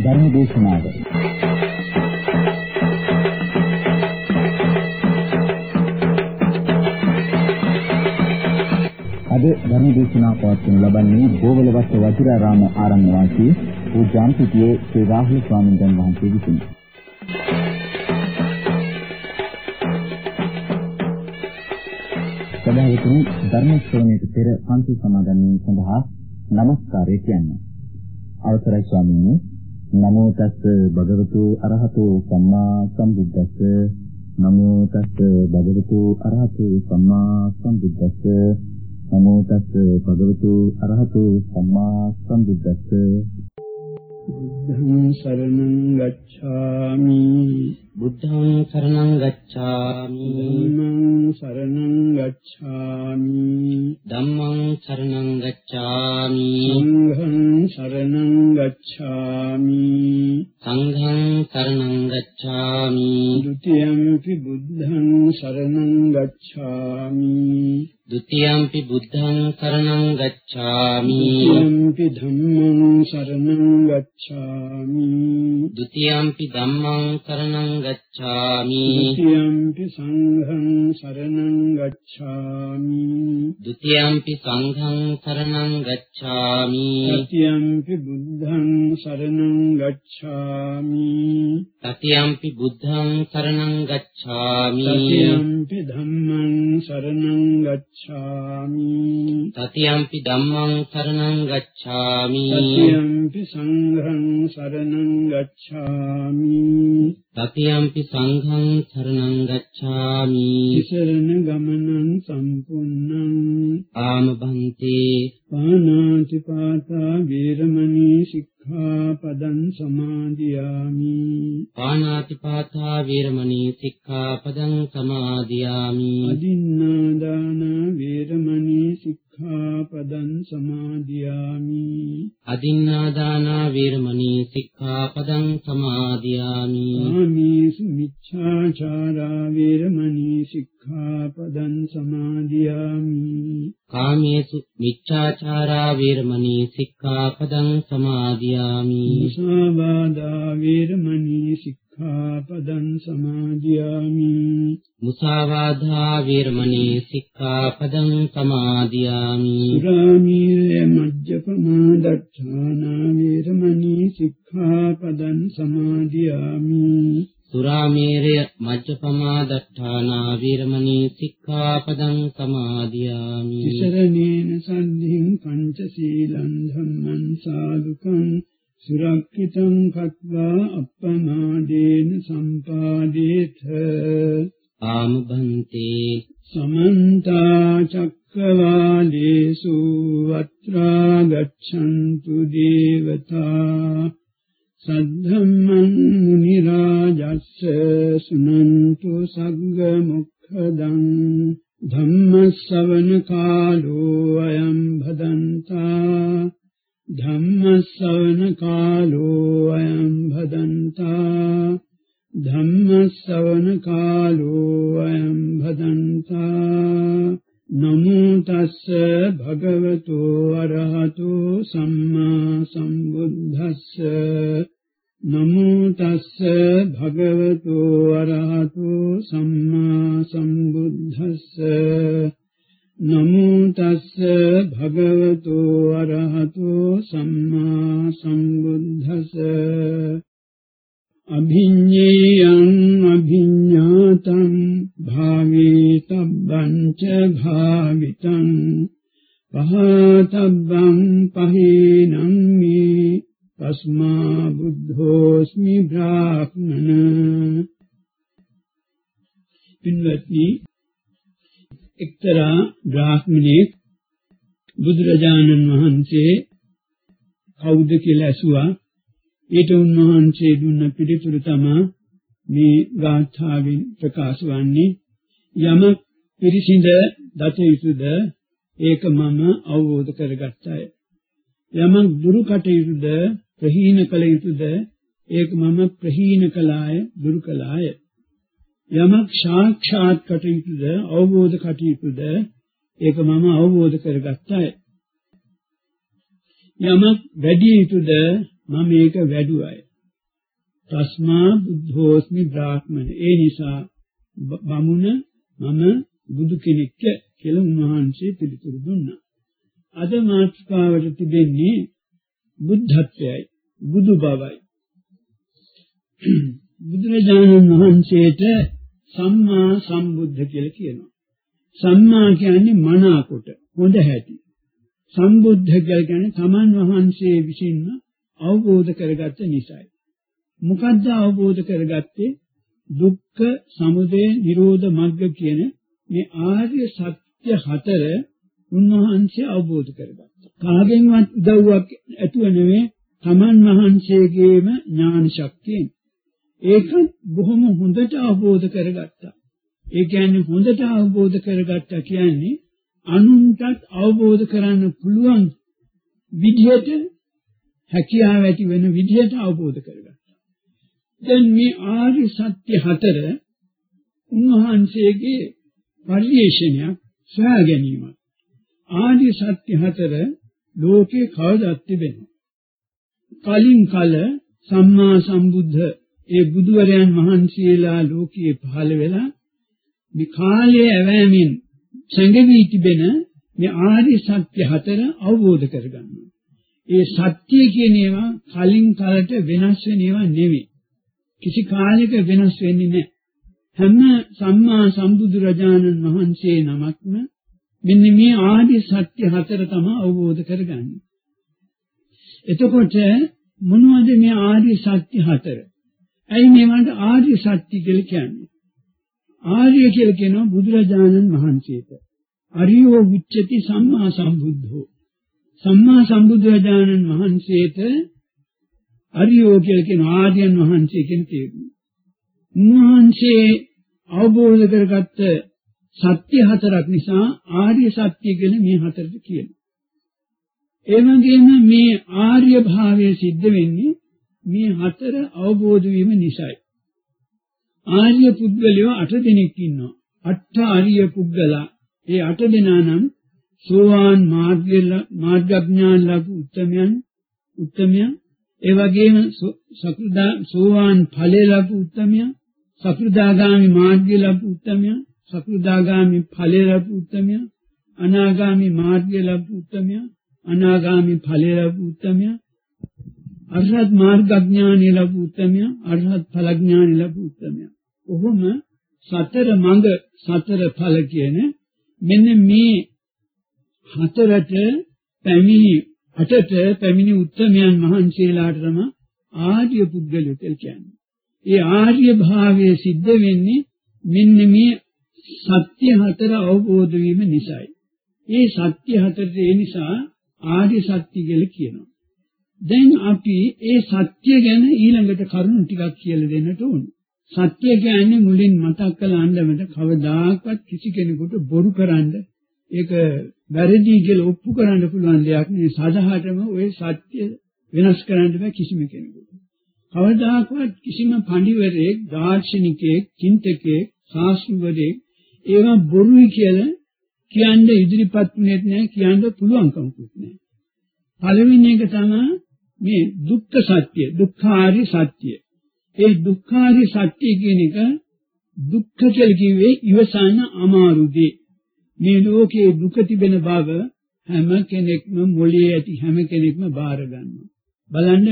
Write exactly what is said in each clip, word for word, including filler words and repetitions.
ධර්ම දේශනාව අද ධර්ම දේශනාව පවත්වනු ලබන්නේ බෝවලවත්ත වජිරාරාම ආරණ්‍ය වාසී පූජාන්තිතියේ ශ්‍රී රාහුල ස්වාමීන් වහන්සේ විසිනි. සදාවතුනි ධර්ම ශ්‍රවණයට පෙර පන්ති සමාදන් වීම සඳහා নমස්කාරය කියන්නේ. අවසරයි ස්වාමීනි. නමෝ තස්ස භගවතු අරහතෝ සම්මා සම්බුද්දස්ස. නමෝ තස්ස භගවතු අරහතෝ සම්මා සම්බුද්දස්ස. නමෝ තස්ස භගවතු අරහතෝ සම්මා සම්බුද්දස්ස. බුද්ධං සරණං ගච්ඡාමි. බුද්ධං සරණං ගච්ඡාමි. ධම්මං සරණං ගච්ඡාමි. ධම්මං සරණං ගච්ඡාමි. සංඝං සරණං ගච්ඡාමි. සංඝං සරණං ගච්ඡාමි. ဒ ුතියම්පි බුද්ධං සරණං ගච්ඡාමි. ဒ ුතියම්පි බුද්ධං සරණං ගච්ඡාමි. ဒ ුතියම්පි ධම්මං සරණං ගච්ඡාමි. ဒ ුතියම්පි ධම්මං සරණං ගච්ඡාමි. ဒ ුතියම්පි සංඝං සරණං ගච්ඡාමි. ဒ ුතියම්පි සංඝං සරණං ගච්ඡාමි. තතියම්පි බුද්ධං සරණං ගච්ඡාමි. තතියම්පි බුද්ධං සරණං ගච්ඡාමි. තතියම්පි ධම්මං සරණං ගච්ඡාමි. තතියම්පි ධම්මං සරණං ගච්ඡාමි. තතියම්පි සංඝං සරණං ගච්ඡාමි. තතියම්පි සංඝං සරණං ගච්ඡාමි. තිසරණ ගමනං සම්පූර්ණං ආම භන්තේ පාණාති පාතා වේරමණී සික්ඛාපදං සමාදියාමි. පාණාති පාතා වේරමණී සික්ඛාපදං සමාදියාමි. අදින්නා දාන වේරමණී සික්ඛාපදං සමාදියාමි. අදින්නා දාන වේරමණී සික්ඛාපදං සමාදියාමි. ආමේසු මිච්ඡාචාරා වේරමණී සික්ඛාපදං සමාදියාමි. කාමේසු මිච්ඡාචාරා වේරමණී සික්ඛාපදං සමාදියාමි. මුසාවාදා වේරමණී සික්ඛාපදං සමාදියාමි. මුසාවාදා වේරමණී සික්ඛාපදං සමාදියාමි. සුරාමීරය මජ්ජපමා දට්ඨානා වේරමණී සික්ඛාපදං සමාදියාමි. සුරාමේරය මජ්ජපමා දට්ඨානා වේරමණී සික්ඛාපදං සමාදියාමි. තිසරණේන සද්ධින් පංචශීලං ධම්මං සාදුකං සුරක්ඛිතං කତ୍වා අප්පමාදේන සම්පාදේත. ආම භන්තේ සමන්ත චක්කවාලේසු අත්‍රා ගච්ඡන්තු දේවතා සද්ධම්මං මුනි රාජස්ස සුනන්තු සග්ග මොක්ඛදං ධම්ම ශ්‍රවණ කාලෝ අයං භදන්තා. ධම්ම ශ්‍රවණ කාලෝ අයං භදන්තා. ධම්ම ශ්‍රවණ කාලෝ අයං භදන්තා. නමෝ තස්ස භගවතෝ අරහතෝ සම්මා සම්බුද්දස්ස. නමෝ තස්ස භගවතෝ අරහතෝ සම්මා සම්බුද්දස්ස. නමෝ තස්ස භගවතෝ අරහතෝ සම්මා සම්බුද්දස්ස. අභිඤ්ඤේයං අභිඤ්ඤාතං භාවේතබ්බං ච භාවිතං පහතබ්බං පහේනං මේ තස්මා බුද්ධෝස්මි බ්‍රාහ්මණ. පින්වත්නි, එක්තරා බ්‍රාහ්මණෙක් බුදුරජාණන් වහන්සේ කවුද කියලා ඇසුවා. ඊට උන්වහන්සේ දුන්න පිළිතුර තමයි මේ ගාථාවෙන් ප්‍රකාශ වන්නේ. යමක් පිරිසිඳ දත යුතුද ඒක මම අවබෝධ කරගත්තය. යමක් දුරු කටයුතුද ප්‍රහීන කළ යුතුද ඒක මම ප්‍රහීන කළාය, දුරු කළාය. යමක් සාක්ෂාත් කටයුතුද අවබෝධ කටයුතුද ඒක මම අවබෝධ කරගත්තය. යමක් වැඩි යුතුද මම ඒක වැඩුවය. තස්මා බුද්ධෝස්මි බ්‍රාහ්මණ. ඒ නිසා බමුණ මම බුදු කෙනෙක් කියලා උන්වහන්සේ පිළිතුරු දුන්නා. අද මාතෘකාවට තිබෙන්නේ බුද්ධත්වයයි බුදු බවයි. බුදුරජාණන් වහන්සේට සම්මා සම්බුද්ධ කියලා කියනවා. සම්මා කියන්නේ මනාකොට හොඳ හැටි. සම්බුද්ධ කියලා කියන්නේ තමන් වහන්සේ විසින්ම අවබෝධ කරගත්ත නිසායි. මොකද්ද අවබෝධ කරගත්තේ? දුක්ඛ සමුදය නිරෝධ මග්ග කියන මේ ආර්ය සත්‍ය හතර උන්වහන්සේ අවබෝධ කරගත්තා. කාගෙන්වත් උදව්වක් ඇතුව නෙවෙයි, තමන් වහන්සේගේම ඥාන ශක්තියෙන්. ඒක බොහොම හොඳට අවබෝධ කරගත්තා. ඒ කියන්නේ හොඳට අවබෝධ කරගත්තා කියන්නේ අනුන්ටත් අවබෝධ කරන්න පුළුවන් විදිහට හැකියාව ඇති වෙන විදිහට අවබෝධ කරගත්තා. දැන් මේ ආර්ය සත්‍ය හතර උන්වහන්සේගේ පරිශ්‍රණයක් සොයා ගැනීමක්. ආර්ය සත්‍ය හතර ලෝකේ කවදාවත් තිබෙන්නේ. කලින් කල සම්මා සම්බුද්ධ ඒ බුදුවරයන් වහන්සේලා ලෝකයේ පහළ වෙලා මේ කාලයේ ඇවෑමෙන් සංගවී තිබෙන මේ ආර්ය සත්‍ය හතර අවබෝධ කරගන්නවා. ඒ සත්‍ය කියන ඒවා කලින් කාලට වෙනස් වෙන ඒවා නෙවෙයි. කිසි කාලයක වෙනස් වෙන්නේ නැහැ. හැම සම්මා සම්බුදු රජාණන් වහන්සේ නමක්ම මෙන්න මේ ආර්ය සත්‍ය හතර තමයි අවබෝධ කරගන්නේ. එතකොට මොනවද මේ ආර්ය සත්‍ය හතර? ඇයි මේවට ආර්ය සත්‍ය කියලා කියන්නේ? ආර්ය කියලා කියනවා බුදුරජාණන් වහන්සේට. අරියෝ විච්ඡති සම්මා සම්බුද්ධෝ. සම්මා සම්බුදුරජාණන් වහන්සේට අරියෝ කියලා කියන ආර්යයන් වහන්සේ කියන තේරුම. උන්වහන්සේ අවබෝධ කරගත්ත සත්‍ය හතරක් නිසා ආර්ය සත්‍ය කියලා මේ හතරට කියනවා. ඒ වගේම මේ ආර්ය භාවය සිද්ධ වෙන්නේ මේ හතර අවබෝධ වීම නිසායි. ආර්ය පුද්ගලයෝ අට දෙනෙක් ඉන්නවා. අට ආර්ය පුද්ගලයා. ඒ අට දෙනා නම් සෝවාන් මාර්ගඥාන ලැබු උත්තමයන් උත්තමයන්. ඒ වගේම සකෘදා සෝවාන් ඵලය ලැබු උත්තමයන්, සකෘදාගාමි මාර්ගය ලැබු උත්තමයන්, සකෘදාගාමි ඵලය ලැබු උත්තමයන්, අනාගාමි මාර්ගය ලැබු උත්තමයන්, අනාගාමි ඵලය ලැබු උත්තමයන්, අරහත් මාර්ගඥානය ලැබු උත්තමයන්, අරහත් ඵලඥානය ලැබු උත්තමයන්. ඔහොම සතර මඟ සතර ඵල කියන මෙන්න මේ හතරට පැමිණි අටට පැමිණි උත්තමයන් වහන්සේලාට තමයි ආර්ය පුද්ගලයෝ කියලා කියන්නේ. ඒ ආර්ය භාවයේ සිද්ධ වෙන්නේ මෙන්න මේ සත්‍ය හතර අවබෝධ වීම නිසායි. ඒ සත්‍ය හතරට ඒ නිසා ආර්ය සත්‍ය කියලා කියනවා. දැන් අපි ඒ සත්‍ය ගැන ඊළඟට කරුණු ටිකක් කියලා දෙන්නට ඕනේ. සත්‍ය කියන්නේ මුලින් මතක් කළ අන්දමට කවදාකවත් කිසි කෙනෙකුට බොරු කරන්න, ඒක වැරදි කියලා ඔප්පු කරන්න පුළුවන් දෙයක් නෙවෙයි. සදාහටම ওই සත්‍ය වෙනස් කරන්න බෑ කිසිම කෙනෙකුට. කවදාකවත් කිසිම පඬිවරයෙක්, දාර්ශනිකයෙක්, චින්තකයෙක්, ශාස්ත්‍රවරයෙක් ඒවා බොරුයි කියලා කියන්න ඉදිරිපත් වුණේ නැහැ, කියන්න පුළුවන්කමකුත් නැහැ. පළවෙනි එක තමයි මේ දුක්ඛ සත්‍ය, දුක්ඛාරි සත්‍ය. ඒ දුක්ඛාරි සත්‍ය කියන එක දුක්ඛ කියලා කිව්වේ ඉවසන්න අමාරු දේ. මේ ලෝකයේ දුක තිබෙන බව හැම කෙනෙක්ම මොළයේ ඇති හැම කෙනෙක්ම බාර ගන්නවා. බලන්න,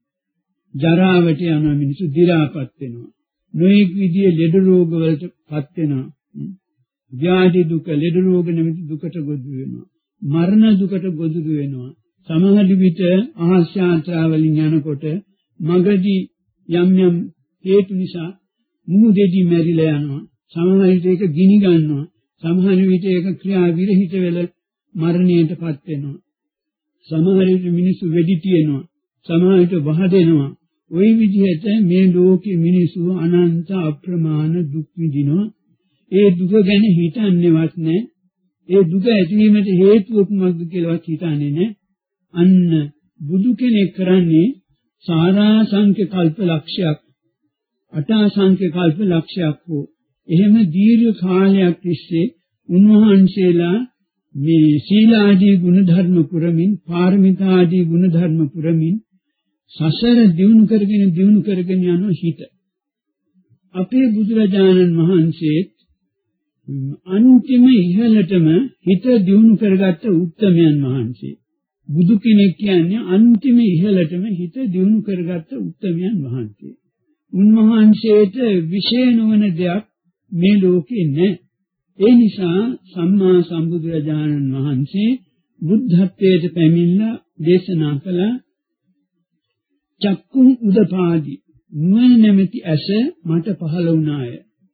ජරාවට යන මිනිස්සු දි รา පත් වෙනවා. නොඑක් විදිහේ ලෙඩ රෝග වලට පත් වෙනවා. ව්‍යාධි දුක, ලෙඩ රෝග නැමැති දුකට ගොදුරු වෙනවා. මරණ දුකට ගොදුරු වෙනවා. සමහර විට අහස් යාත්‍රාවලින් යනකොට මගදී යම් යම් හේතු නිසා මුහුදේදී මැරිලා යනවා. සමහර විට ඒක ගිනි ගන්නවා. සමහර විට ඒක ක්‍රියා විරහිත වෙලා මරණයටපත් වෙනවා. සමහර විට මිනිස්සු වෙඩි තියනවා. සමහර විට වහදෙනවා. ওই විදිහට මේ ලෝකේ මිනිස්සු අනන්ත අප්‍රමාණ දුක් විඳිනවා. ඒ දුක ගැන හිතන්නේවත් නැහැ. ඒ දුක ඇතිවීමට හේතුව මොකක්ද කියලාවත් හිතන්නේ නැහැ. අන්න බුදු කෙනෙක් කරන්නේ සාරාංශක කල්ප ලක්ෂයක්, අටාසංඛ්‍ය කල්ප ලක්ෂයක් හෝ එහෙම දීර්ඝ කාලයක් තිස්සේ උන්වහන්සේලා මේ සීලාදී ගුණ ධර්ම පුරමින්, පාරමිතාදී ගුණ ධර්ම පුරමින්, සසර දියුණු කරගෙන දියුණු කරගෙන යන හිත. අපේ බුදුරජාණන් වහන්සේ අන්තිම ඉහළටම හිත දියුණු කරගත්ත උත්තමයන් වහන්සේ. බුදු කෙනෙක් කියන්නේ අන්තිම ඉහළටම හිත දියුණු කරගත්ත උත්තමයන් වහන්සේ. උන්වහන්සේට විශේෂ නොවන දෙයක් මේ ලෝකේ නැහැ. ඒ නිසා සම්මා සම්බුදුරජාණන් වහන්සේ බුද්ධත්වයට පැමිණලා දේශනා කළ චක්කුම් උදපාදි නුවණ නැමැති ඇස මට පහළ වුණාය.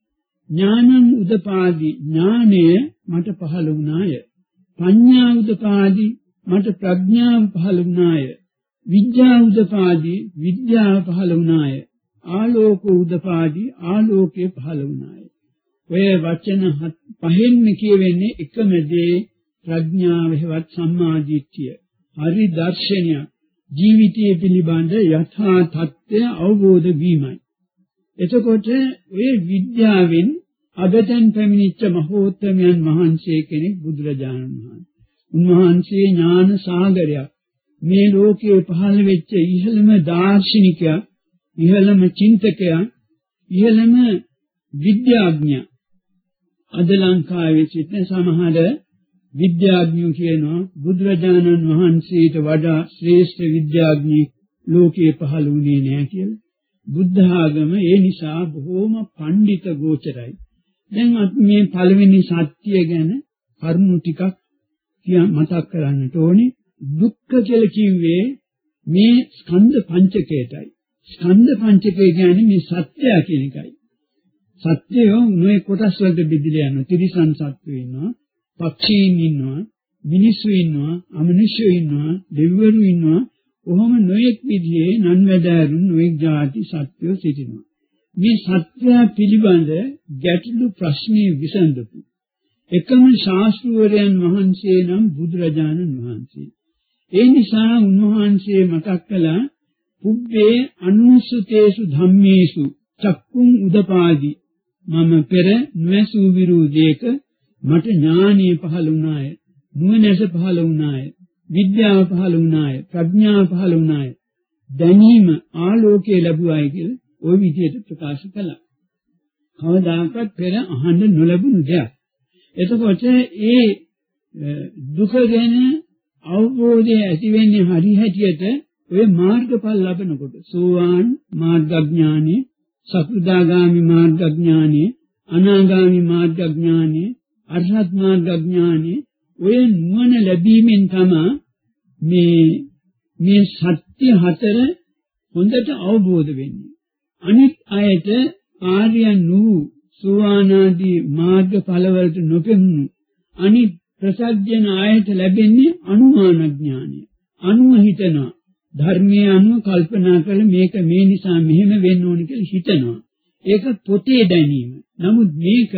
ඥානං උදපාදි ඥානය මට පහළ වුණාය. පඤ්ඤා උදපාදි මට ප්‍රඥාව පහළ වුණාය. විද්‍යා උදපාදි විද්‍යාව පහළ වුණාය. ආලෝක උදපාදි ආලෝකය පහළ වුණාය. ඔය වචන පහෙන්ම කියවෙන්නේ එකම දේ ප්‍රඥාව හෙවත් සම්මාදිට්ඨිය. හරි දර්ශනය ජීවිතයේ පිළිබඳ යථා තත්ත්වය අවබෝධ වීමයි. එතකොට ඔය විද්‍යාවෙන් අගතන් පැමිණිච්ච මහෝත්තමයන් වහන්සේ කෙනෙක් බුදුරජාණන් වහන්සේ. උන්වහන්සේ ඥාන සාගරයක්. මේ ලෝකයේ පහළ වෙච්ච ඉහළම දාර්ශනිකයා, ඉහළම චින්තකයා, ඉහළම විද්‍යාඥයා. අද ලංකාවේ සිටින සමහර විද්‍යාඥයෝ කියනවා බුදුරජාණන් වහන්සේට වඩා ශ්‍රේෂ්ඨ විද්‍යාඥයෙක් ලෝකයේ පහළ වුණේ නැහැ කියලා. බුද්ධ ආගම ඒ නිසා බොහෝම පඬිත ගෝචරයි. දැන් අපි මේ පළවෙනි සත්‍ය ගැන කරුණු ටිකක් කියා මතක් කරන්නට ඕනේ. දුක්ඛ කියලා කිව්වේ මේ ස්කන්ධ පංචකයටයි. ස්කන්ධ පංචකය කියන්නේ මේ සත්‍යය කියන එකයි. සත්‍යය මේ කොටස් වලට බෙදලා යනවා. ත්‍රිසං සත්‍යය ඉන්නවා, පක්ෂීන් ඉන්නවා, මිනිස්සු ඉන්නවා, අමනුෂ්‍යයෝ ඉන්නවා, දෙවිවරු ඉන්නවා. කොහොම නොයෙක් විදිහේ නන්වැදෑරුන් නොයෙක් ಜಾති සත්‍යෝ සිටිනවා. මේ සත්‍ය පිළිබඳ ගැටළු ප්‍රශ්නේ විසඳපු එකම ශාස්ත්‍රවරයන් වහන්සේ නම් බුදුරජාණන් වහන්සේ. ඒ නිසා උන්වහන්සේ මතක් කළා පුබ්බේ අනුසුතේසු ධම්මේසු චක්කුම් උදපාදි. මම පෙර නොඇසූ විරූදේක මට ඥානෙ පහළ වුණාය, නුවණැස පහළ වුණාය, විද්‍යාව පහළ වුණාය, ප්‍රඥාව පහළ වුණාය, දැනීම ආලෝකය ලැබුවායි කියලා ওই විදිහට ප්‍රකාශ කළා. කවදාකවත් පෙර අහන්න නොලැබුණු දෙයක්. එතකොට ඒ දුක ගැන අවබෝධය ඇති වෙන්නේ හරි හැටියට ඔය මාර්ගඵල ලැබනකොට. සෝවාන් මාර්ගඥානෙ, සකෘදාගාමි මාර්ගඥානෙ, අනාගාමි මාර්ගඥානෙ, අරහත් මාර්ගඥානෙ, ඔය නුවණ ලැබීමෙන් තමයි මේ මේ සත්‍ය හතර හොඳට අවබෝධ වෙන්නේ. අනිත් අයට ආර්යයන් වූ සෝවානාදී මාර්ගඵලවලට නොපෙනුණු අනිත් ප්‍රසජන ආයත ලැබෙන්නේ අනුමාන ඥානය. අනුව හිතනවා. ධර්මයේ අනුව කල්පනා කරලා මේක මේ නිසා මෙහෙම වෙන්න ඕන කියලා හිතනවා. ඒක පොතේ දැනීම. නමුත් මේක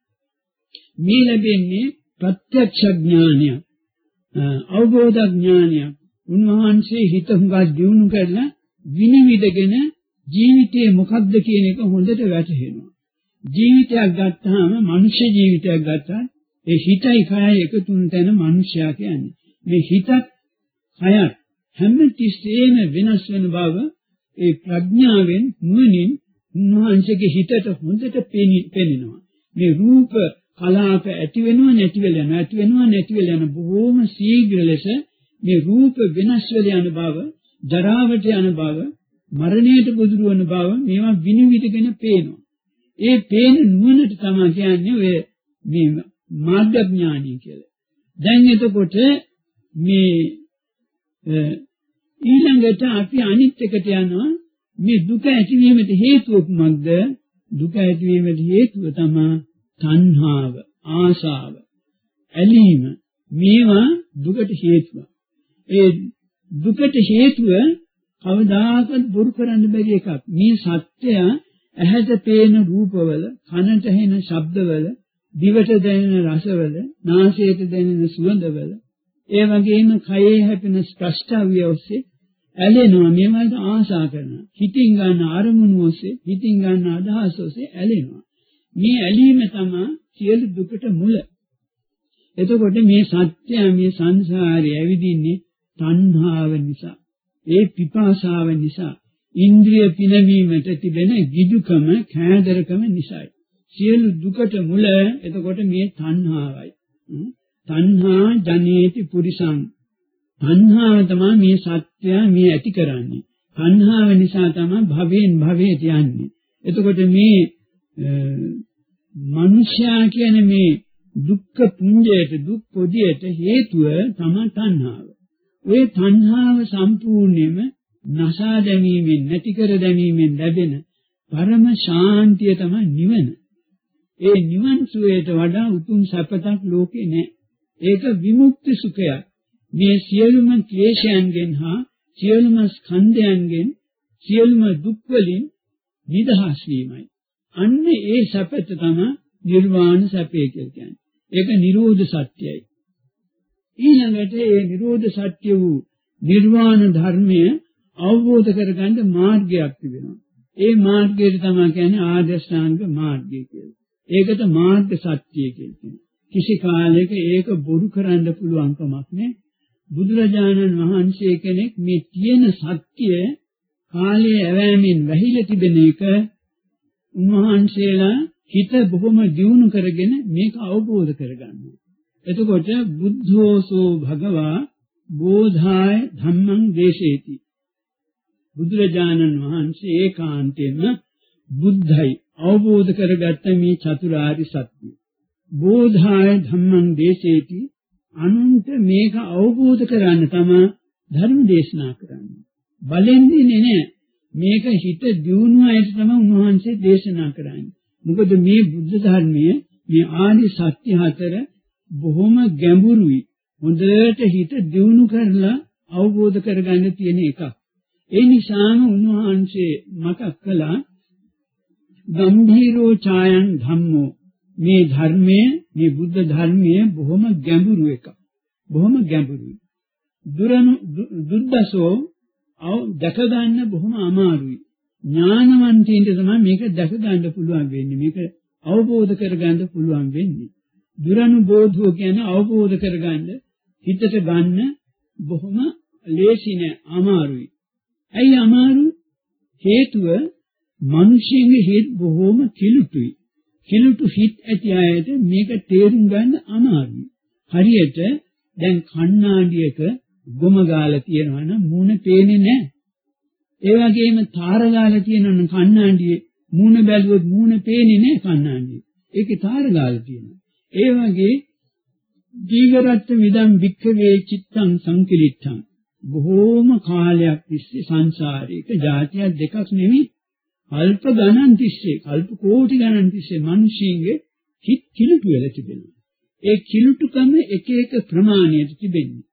මේ ලැබෙන්නේ ප්‍රත්‍යක්ෂ ඥානය, අවබෝධ ඥානය. උන්වහන්සේ හිත හුඟක් දියුණු කරලා විනිවිදගෙන ජීවිතේ මොකක්ද කියන එක හොඳට වැටහෙනවා. ජීවිතයක් ගත්තාම, මනුෂ්‍ය ජීවිතයක් ගත්තා, ඒ හිතයි කයයි එකතු වෙන තැන මනුෂ්‍යයා කියන්නේ. මේ හිතත් කයත් හැම තිස්සෙම වෙනස් වෙන බව ඒ ප්‍රඥාවෙන් නුවණින් උන්වහන්සේගේ හිතට හොඳට පෙනෙනවා. මේ රූප කලාප ඇති වෙනව නැති වෙලා යනවා, ඇති වෙනව නැති වෙලා යන බොහෝම ශීඝ්‍ර ලෙස මේ රූප වෙනස් වෙලා යන බව, ජරාවට යන බව, මරණයට ගොදුරු වන බව මේවා විනිවිදගෙන පේනවා. ඒ පේන නුවණට තමයි කියන්නේ ඔය මේ මාර්ගඥානය කියලා. දැන් එතකොට මේ ඊළඟට අපි අනිත් එකට යනවා. මේ දුක ඇතිවීමට හේතුව කුමක්ද? දුක ඇතිවීමට හේතුව තමයි තණ්හාව, ආශාව, ඇලීම. මේවා දුකට හේතුව. ඒ දුකට හේතුව කවදාකවත් බොරු කරන්න බැරි එකක්. මේ සත්‍යය ඇහැට පේන රූපවල, කනට ඇහෙන ශබ්දවල, දිවට දැනෙන රසවල, නාසයට දැනෙන සුවඳවල, ඒ වගේම කයේ හැපෙන ස්පර්ශාවිය ඔස්සේ ඇලෙනවා. මේවට ආශා කරනවා. හිතින් ගන්න අරමුණු ඔස්සේ, හිතින් ගන්න අදහස් ඔස්සේ ඇලෙනවා. මේ ඇලීම තමයි සියලු දුකට මුල. එතකොට මේ සත්‍ය මේ සංසාරේ ඇවිදින්නේ තණ්හාව නිසා. ඒ පිපාසාව නිසා, ඉන්ද්‍රිය පිනවීමට තිබෙන ගිජුකම, කෑදරකම නිසායි. සියලු දුකට මුල එතකොට මේ තණ්හාවයි. තණ්හා ජනේති පුරිසං. තණ්හාව තමයි මේ සත්‍ය මේ ඇති කරන්නේ. තණ්හාව නිසා තමයි භවයෙන් භවයට යන්නේ. එතකොට මේ මනුෂ්‍යයා කියන මේ දුක්ඛ පුඤ්ජයට, දුක් පොදියට හේතුව තමයි තණ්හාව. ওই තණ්හාව සම්පූර්ණයෙන්ම නසා දැමීමෙන්, නැති කර දැමීමෙන් ලැබෙන පරම ශාන්තිය තමයි නිවන. ඒ නිවන් සුවයට වඩා උතුම් සැපතක් ලෝකේ නැහැ. ඒක විමුක්ති සුඛයක්. මේ සියලුම ක්ලේශයන්ගෙන් හා සියලුම ස්කන්ධයන්ගෙන්, සියලුම දුක් වලින් නිදහස් වීමයි. අන්න ඒ සැපත තමයි නිර්වාණ සැපය කියලා කියන්නේ. ඒක නිරෝධ සත්‍යයි. ඊළඟට ඒ නිරෝධ සත්‍ය වූ නිර්වාණ ධර්මය අවබෝධ කරගන්න මාර්ගයක් තිබෙනවා. ඒ මාර්ගයට තමයි කියන්නේ ආර්යශ්‍රාංග මාර්ගය කියලා. ඒකට මාර්ග සත්‍යය කියන්නේ. කිසි කාලයක ඒක බොරු කරන්න පුළුවන් කමක් නැහැ. බුදුරජාණන් වහන්සේ කෙනෙක් මේ තියෙන සත්‍ය කාලයේ ඇවෑමෙන් වැහිලා තිබෙන එක උන්වහන්සේලා හිත බොහොම දියුණු කරගෙන මේක අවබෝධ කරගන්නවා. එතකොට බුද්ධෝසෝ භගවා බෝධාය ධම්මං දේශේති. බුදුරජාණන් වහන්සේ ඒකාන්තයෙන්ම බුද්ධයි අවබෝධ කරගත්ත මේ චතුරාර්ය සත්‍ය. බෝධාය ධම්මං දේශේති. අනුන්ට මේක අවබෝධ කරන්න තමයි ධර්ම දේශනා කරන්නේ. බලෙන් දෙන්නේ නැහැ. මේක හිත දියුණු අයට තමයි උන්වහන්සේ දේශනා කරන්නේ. මොකද මේ බුද්ධ ධර්මයේ මේ ආදි සත්‍ය හතර බොහොම ගැඹුරුයි. හොඳට හිත දියුණු කරලා අවබෝධ කරගන්න තියෙන එකක්. ඒ නිසාම උන්වහන්සේ මතක් කළා ගම්භීරෝ ඡායං ධම්මෝ. මේ ධර්මයේ, මේ බුද්ධ ධර්මයේ බොහොම ගැඹුරු එකක්. බොහොම ගැඹුරුයි. දුරණු දුද්දසෝ අව දැක ගන්න බොහොම අමාරුයි. ඥානවන්තයින්ට තමයි මේක දැක ගන්න පුළුවන් වෙන්නේ. මේක අවබෝධ කරගන්න පුළුවන් වෙන්නේ. දුරණු බෝධෝ කියන්නේ අවබෝධ කරගන්න, හිතට ගන්න බොහොම ලේසි නෑ, අමාරුයි. ඇයි අමාරු? හේතුව මිනිස්සුන්ගේ හිත බොහොම කිලුටුයි. කිලුටු හිත ඇති අයට මේක තේරුම් ගන්න අමාරුයි. හරියට දැන් කණ්ණාඩියක ගොම ගාලා තියෙනවා නම් මූණ පේන්නේ නැහැ. ඒ වගේම තාර ගාලා තියෙනවා නම් කණ්ණාඩියේ මූණ බැලුවොත් මූණ පේන්නේ නැහැ කණ්ණාඩියේ. ඒකේ තාර ගාලා තියෙනවා. ඒ වගේ දීඝරත්ත විදම් වික්ඛවේ චිත්තං සංකිලිට්ඨං. බොහෝම කාලයක් තිස්සේ සංසාරේක જાතියක් දෙකක් නෙවෙයි, කල්ප ගණන් තිස්සේ, කල්ප කෝටි ගණන් තිස්සේ මිනිස්සුන්ගේ හිත කිලුටු වෙලා තිබෙනවා. ඒ කිලුටුකම එක එක ප්‍රමාණයට තිබෙන්නේ.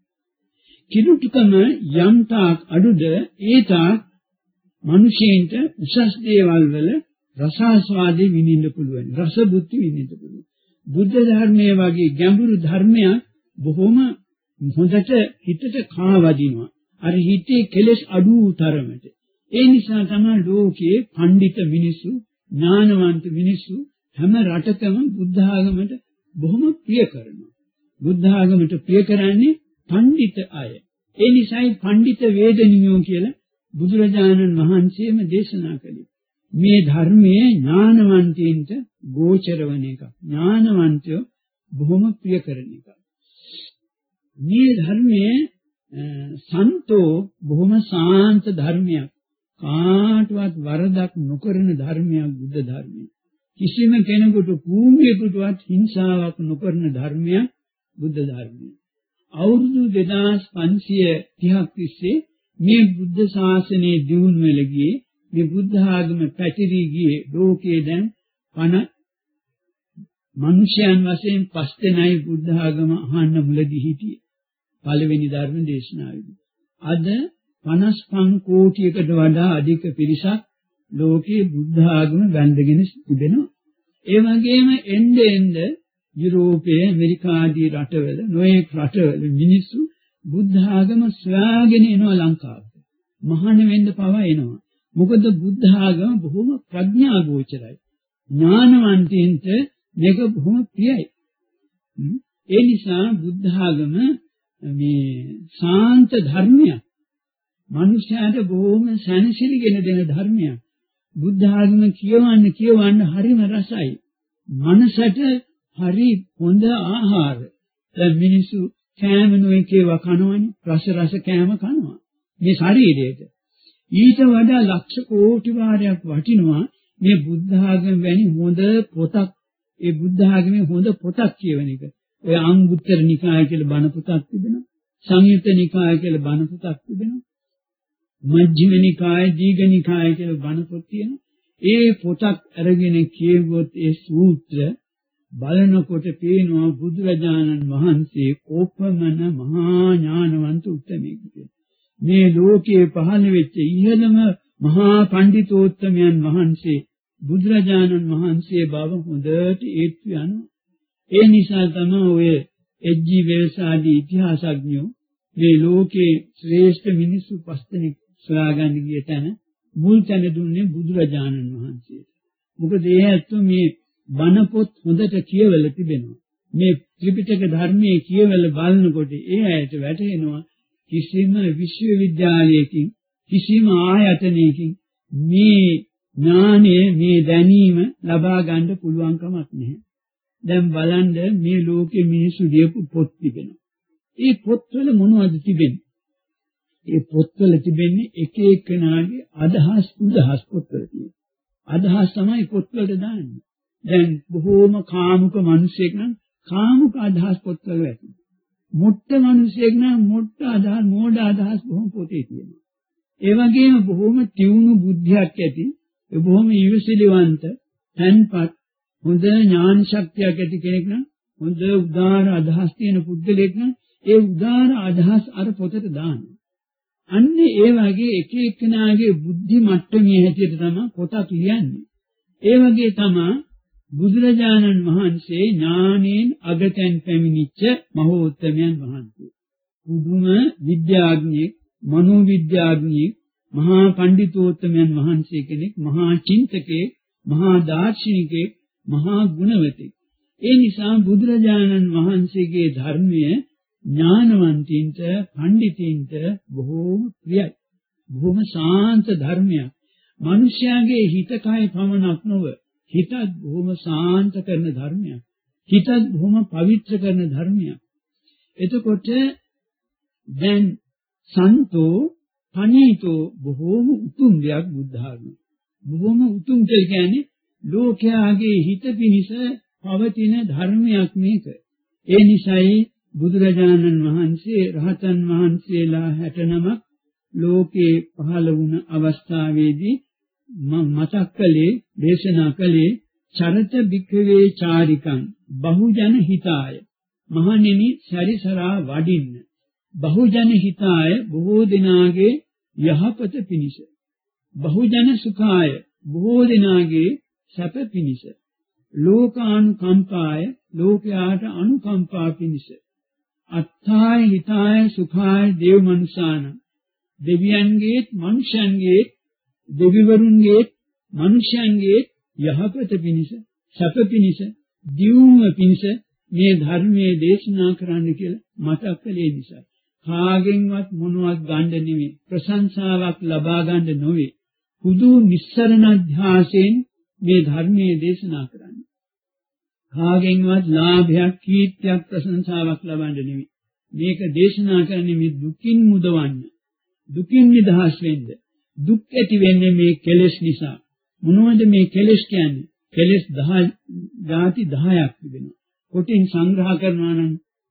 කිලුටුකම යම් තාක් අඩුද ඒ තාක් මිනිසෙන්ට උසස් දේවල් වල රසාස්වාදේ විඳින්න පුළුවන්, රස බුද්ධි විඳින්න පුළුවන්. බුද්ධ ධර්මයේ වගේ ගැඹුරු ධර්මයක් බොහොම හොඳට හිතට කාවදිනවා. අර හිතේ කෙලෙස් අඩු තරමට. ඒ නිසා තමයි ලෝකයේ පඬිත මිනිස්සු, ඥානවන්ත මිනිස්සු හැම රටකම බුද්ධ ආගමට බොහොම ප්‍රිය කරනවා. බුද්ධ ආගමට ප්‍රිය කරන්නේ පඬිත අය. ඒ නිසායි පඬිත වේදනියෝ කියලා බුදුරජාණන් වහන්සේම දේශනා කළේ. මේ ධර්මයේ ඥානවන්තයින්ට ගෝචර වන එක. ඥානවන්තයෝ බොහොම ප්‍රිය කරන එක. මේ ධර්මයේ සන්තෝ බොහොම සාන්ත ධර්මයක්. කාටවත් වරදක් නොකරන ධර්මයක් බුද්ධ ධර්මය. කිසිම කෙනෙකුට කූඹියෙකුටවත් හිංසාවක් නොකරන ධර්මයක් බුද්ධ ධර්මය. අවුරුදු දෙදාස් පන්සිය තිහක් තිස්සේ මේ බුද්ධ ශාසනයේ දියුණු වෙලා ගියේ, මේ බුද්ධ ආගම පැතිරී ගියේ ලෝකයේ දැන් පණ මිනිසයන් වශයෙන් පස් දෙනයි බුද්ධ ආගම අහන්න මුලදී හිටියේ පළවෙනි ධර්ම දේශනාවේදී. අද පනස් පහ කෝටියකට වඩා අධික පිරිසක් ලෝකයේ බුද්ධ ආගම වැළඳගෙන තිබෙනවා. ඒ වගේම එnde end යුරෝපයේ, ඇමරිකා ආදී රටවල, නොයෙක් රටවල මිනිස්සු බුද්ධ ආගම සොයාගෙන එනවා ලංකාවට. මහාන වෙන්න පවා එනවා. මොකද බුද්ධ ආගම බොහොම ප්‍රඥා ගෝචරයි. ඥානවන්තයින්ට මේක බොහොම ප්‍රියයි. ඒ නිසා බුද්ධ ආගම මේ ශාන්ත ධර්මයක්. මනුෂ්‍යයාට බොහොම සැනසෙලිගෙන දෙන ධර්මයක්. බුද්ධ ආගම කියවන්න කියවන්න හරිම රසයි. මනසට හරි හොඳ ආහාර. දැන් මිනිස්සු කෑම නොයකේවා කනවනේ, රස රස කෑම කනවා. මේ ශරීරයට. ඊට වඩා ලක්ෂ කෝටි වාරයක් වටිනවා මේ බුද්ධ ආගම වැනි හොඳ පොතක්, ඒ බුද්ධ ආගමේ හොඳ පොතක් කියවන එක. ඔය අංගුත්තර නිකාය කියලා බණ පොතක් තිබෙනවා. සංයුත්ත නිකාය කියලා බණ පොතක් තිබෙනවා. මජ්ක්‍ධිම නිකාය, දීඝ නිකාය කියලා බණ පොත් තියෙනවා. ඒ පොතක් අරගෙන කියවුවොත් ඒ සූත්‍ර බලනකොට පේනවා බුදුරජාණන් වහන්සේ කෝපමන මහා ඥානවන්ත උත්තමයෙක් කියලා. මේ ලෝකයේ පහළ වෙච්ච ඉහළම මහා පඬිතෝත්තමයන් වහන්සේ බුදුරජාණන් වහන්සේ බව හොඳට ඒත්තු යනවා. ඒ නිසා තමයි ඔය එච්.ජී. වෙල්ස් ආදී ඉතිහාසඥයෝ මේ ලෝකේ ශ්‍රේෂ්ඨ මිනිස්සු පස් දෙනෙක් සොයාගන්න ගිය තැන මුල් තැන දුන්නේ බුදුරජාණන් වහන්සේට. මොකද ඒ ඇත්තෝ මේ බණ පොත් හොඳට කියවලා තිබෙනවා. මේ ත්‍රිපිටක ධර්මයේ කියවලා බලනකොට ඒ ඇයට වැටහෙනවා කිසිම විශ්වවිද්‍යාලයකින් කිසිම ආයතනයකින් මේ ඥානය, මේ දැනීම ලබා ගන්න පුළුවන් කමක් නැහැ. දැන් බලන්න මේ ලෝකේ මිනිස්සු ලියපු පොත් තිබෙනවා. ඒ පොත්වල මොනවද තිබෙන්නේ? ඒ පොත්වල තිබෙන්නේ එක එකනාගේ අදහස් උදහස් පොත්වල තියෙන. අදහස් තමයි පොත්වලට දාන්නේ. දැන් බොහෝම කාමුක මිනිසෙක් නම් කාමුක අදහස් පොත්වල ඇති. මොට්ට මිනිසෙක් නම් මොට්ට අදහස්, මෝඩ අදහස් බොහොම පොතේ තියෙනවා. ඒ වගේම බොහොම තියුණු බුද්ධියක් ඇති, බොහොම ඉවසිලිවන්ත, තන්පත්, හොඳ ඥාන ශක්තියක් ඇති කෙනෙක් නම්, හොඳ උදාර අදහස් තියෙන පුද්ගලෙක් නම් ඒ උදාර අදහස් අර පොතට දානවා. අන්න ඒ වගේ එක එක්කෙනාගේ බුද්ධි මට්ටමේ හැටියට තමයි පොතක් ලියන්නේ. ඒ වගේ තමයි බුදුරජාණන් වහන්සේ ඥානයෙන් අගතෙන් පැමිණිච්ච මහෝත්තමයන් වහන්සේ. පුදුම විද්‍යාඥයෙක්, මනෝවිද්‍යාඥයෙක්, මහා පඬිතෝත්තමයන් වහන්සේ කෙනෙක්, මහා චින්තකයෙක්, මහා දාර්ශනිකයෙක්, මහා ගුණවතෙක්. ඒ නිසා බුදුරජාණන් වහන්සේගේ ධර්මය ඥානවන්තින්ට, පඬිතින්ට බොහෝම ප්‍රියයි. බොහොම ශාන්ත ධර්මයක්. මිනිස්යාගේ හිත කය පමණක් නොව හිතත් බොහොම ශාන්ත කරන ධර්මයක්. හිතත් බොහොම පවිත්‍ර කරන ධර්මයක්. එතකොට දැන් සන්තෝ පනීතෝ බොහෝම උතුම් දෙයක් බුද්ධ ආගම. බොහොම උතුම් කියන්නේ ලෝකයාගේ හිත පිණිස පවතින ධර්මයක් මේක. ඒ නිසායි බුදුරජාණන් වහන්සේ රහතන් වහන්සේලා හැට නමක් ලෝකේ පහළ වුණ අවස්ථාවේදී මතක් කළේ, දේශනා කළේ චරත භික්ඛවේ චාරිකං බහුජන හිතාය. මහණෙනි සැරිසරා වඩින්න. බහුජන හිතාය බොහෝ දෙනාගේ යහපත පිණිස. බහුජන සුඛාය බොහෝ දෙනාගේ සැප පිණිස. ලෝකානුකම්පාය ලෝකයාට අනුකම්පා පිණිස. අත්ථාය හිතාය සුඛාය දේව මනුෂාන දෙවියන්ගේ මනුෂ්‍යයන්ගේ දෙවිවරුන්ගේ මනුෂ්‍යයන්ගේ යහපත පිණිස, සැප පිණිස, දියුණුව පිණිස මේ ධර්මයේ දේශනා කරන්න කියලා මතක් කළේ නිසා. කාගෙන්වත් මොනවත් ගන්න නෙවෙයි, ප්‍රශංසාවක් ලබා ගන්න නොවේ. හුදු නිස්සරණ අධ්‍යාසයෙන් මේ ධර්මයේ දේශනා කරන්නේ. කාගෙන්වත් ලාභයක්, කීර්තියක්, ප්‍රශංසාවක් ලබන්න නෙවෙයි. මේක දේශනා කරන්නේ මේ දුකින් මුදවන්න, දුකින් නිදහස් වෙන්න. දුක් ඇති වෙන්නේ මේ කෙලෙස් නිසා. මොනවද මේ කෙලෙස් කියන්නේ? කෙලෙස් දහ ಜಾති දහයක් තිබෙනවා. කොටින් සංග්‍රහ කරනවා නම්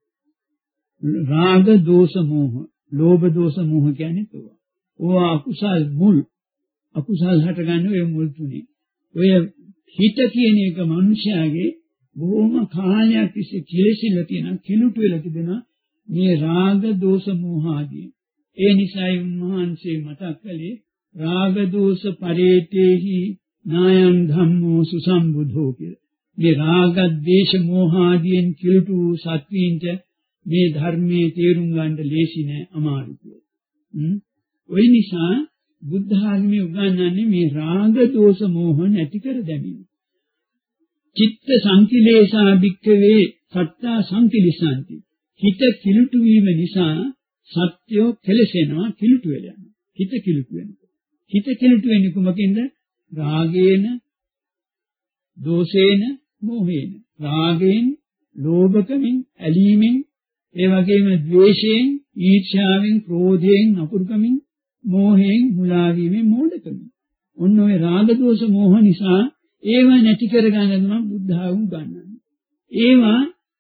රාග, දෝෂ, මෝහ, ලෝභ, දෝෂ, මෝහ කියන්නේ ඒවා. ඕවා අකුසල් මුල්. අකුසල් හටගන්නේ ඔය මුල් තුනේ. ඔය හිත කියන එක මිනිස්යාගේ බොහොම කාලයක් තිස්සේ කෙලෙසිලා තියෙන, කිලුට වෙලා තිබෙනවා මේ රාග, දෝෂ, මෝහ ආදී. ඒ නිසායි උන්වහන්සේ මතක් කළේ රාග දෝෂ පරේතේහි නායං ධම්මෝ සුසම්බුද්ධෝ කියලා. මේ රාග, ද්වේෂ, මෝහ ආදීන් කිලුට වූ සත්වීන්ට මේ ධර්මයේ තේරුම් ගන්න ලේසි නෑ, අමාරු කියලා. ඔය නිසා බුද්ධ ධර්මයේ උගන්වන්නේ මේ රාග, දෝෂ, මෝහ නැති කර දැමීම. චිත්ත සංකිලේශා භික්ඛවේ සත්තා සංකිලිසanti. හිත කිලුට වීම නිසා සත්‍යෝ කෙලසෙනවා, කිලුට වෙලා යනවා. හිත කිලුට වෙනවා. හිත කිලුට වෙන්නේ කුමකින්ද? රාගේන, දෝෂේන, මෝහේන. රාගයෙන්, ලෝභකමින්, ඇලීමෙන්, ඒ වගේම ද්වේෂයෙන්, ඊර්ෂ්‍යාවෙන්, ක්‍රෝධයෙන්, නපුරුකමින්, මෝහයෙන්, මුලාවීමෙන්, මෝඩකමින්. ඔන්න ඔය රාග දෝෂ මෝහ නිසා ඒවා නැති කරගන්න තමයි බුද්ධ ආගම ගන්නන්නේ. ඒවා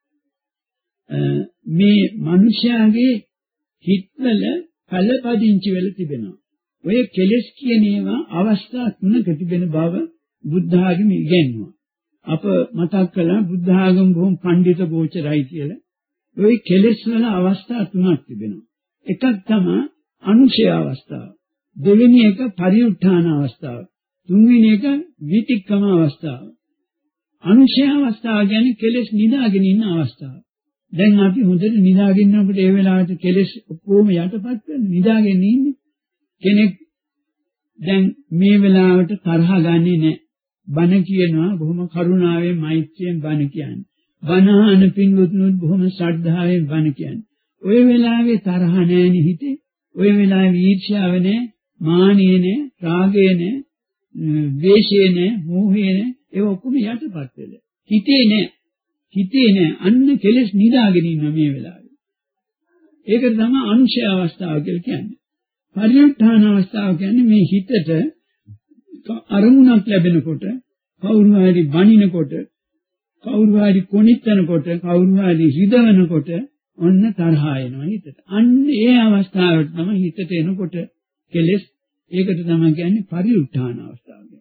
මේ මිනිස්යාගේ හිතවල කලපදිංචි වෙලා තිබෙනවා. ඔය කෙලෙස් කියන ඒවා අවස්ථා තුනක තිබෙන බව බුද්ධ ආගම ඉගෙනුවා. අප මතක් කළා බුද්ධ ආගම බොහොම පඬිත ගෝචරයි කියලා. ඔය කෙලෙස් වල අවස්ථා තුනක් තිබෙනවා. එකක් තමයි අනුශය අවස්ථාව. දෙවෙනි එක පරිඋත්ථාන අවස්ථාව. තුන්වෙනි එක විතික්කම අවස්ථාව. අනුශය අවස්ථාව කියන්නේ කෙලෙස් නිදාගෙන ඉන්න අවස්ථාව. දැන් අපි හොඳට නිදාගෙන ඉන්නකොට ඒ වෙලාවට කෙලෙස් ඔක්කොම යටපත් වෙන නිදාගෙන ඉන්නේ. කෙනෙක් දැන් මේ වෙලාවට තරහ ගන්නේ නැහැ. බණ කියනවා බොහොම කරුණාවෙන් මෛත්‍රියෙන් බණ කියන්නේ. බණ අහන පින්වතුනුත් බොහොම ශ්‍රද්ධාවෙන් බණ කියන්නේ. ওই වෙලාවේ තරහ නැහෙනි හිතේ. ওই වෙලාවේ ඊර්ෂ්‍යාව නැහැ, මානිය නැහැ, රාගය නැහැ, ද්වේෂය නැහැ, මෝහය නැහැ. ඒ ඔක්කොම යටපත් වෙලා. හිතේ නැහැ. හිතේ නැහැ. අන්න කෙලෙස් නිදාගෙන ඉන්න මේ වෙලාවේ. ඒකට තමයි අනුශය අවස්ථාව කියලා කියන්නේ. පරිඋත්ථාන අවස්ථාව කියන්නේ මේ හිතට අරමුණක් ලැබෙනකොට, කවුරු හරි බනිනකොට, කවුරු හරි කොනිටනකොට, කවුරු හරි රිදවනකොට ඔන්න තරහ එනවා හිතට. අන්න ඒ අවස්ථාවට තමයි හිතට එනකොට කෙලෙස්. ඒකට තමයි කියන්නේ පරිඋත්ථාන අවස්ථාව කියන්නේ.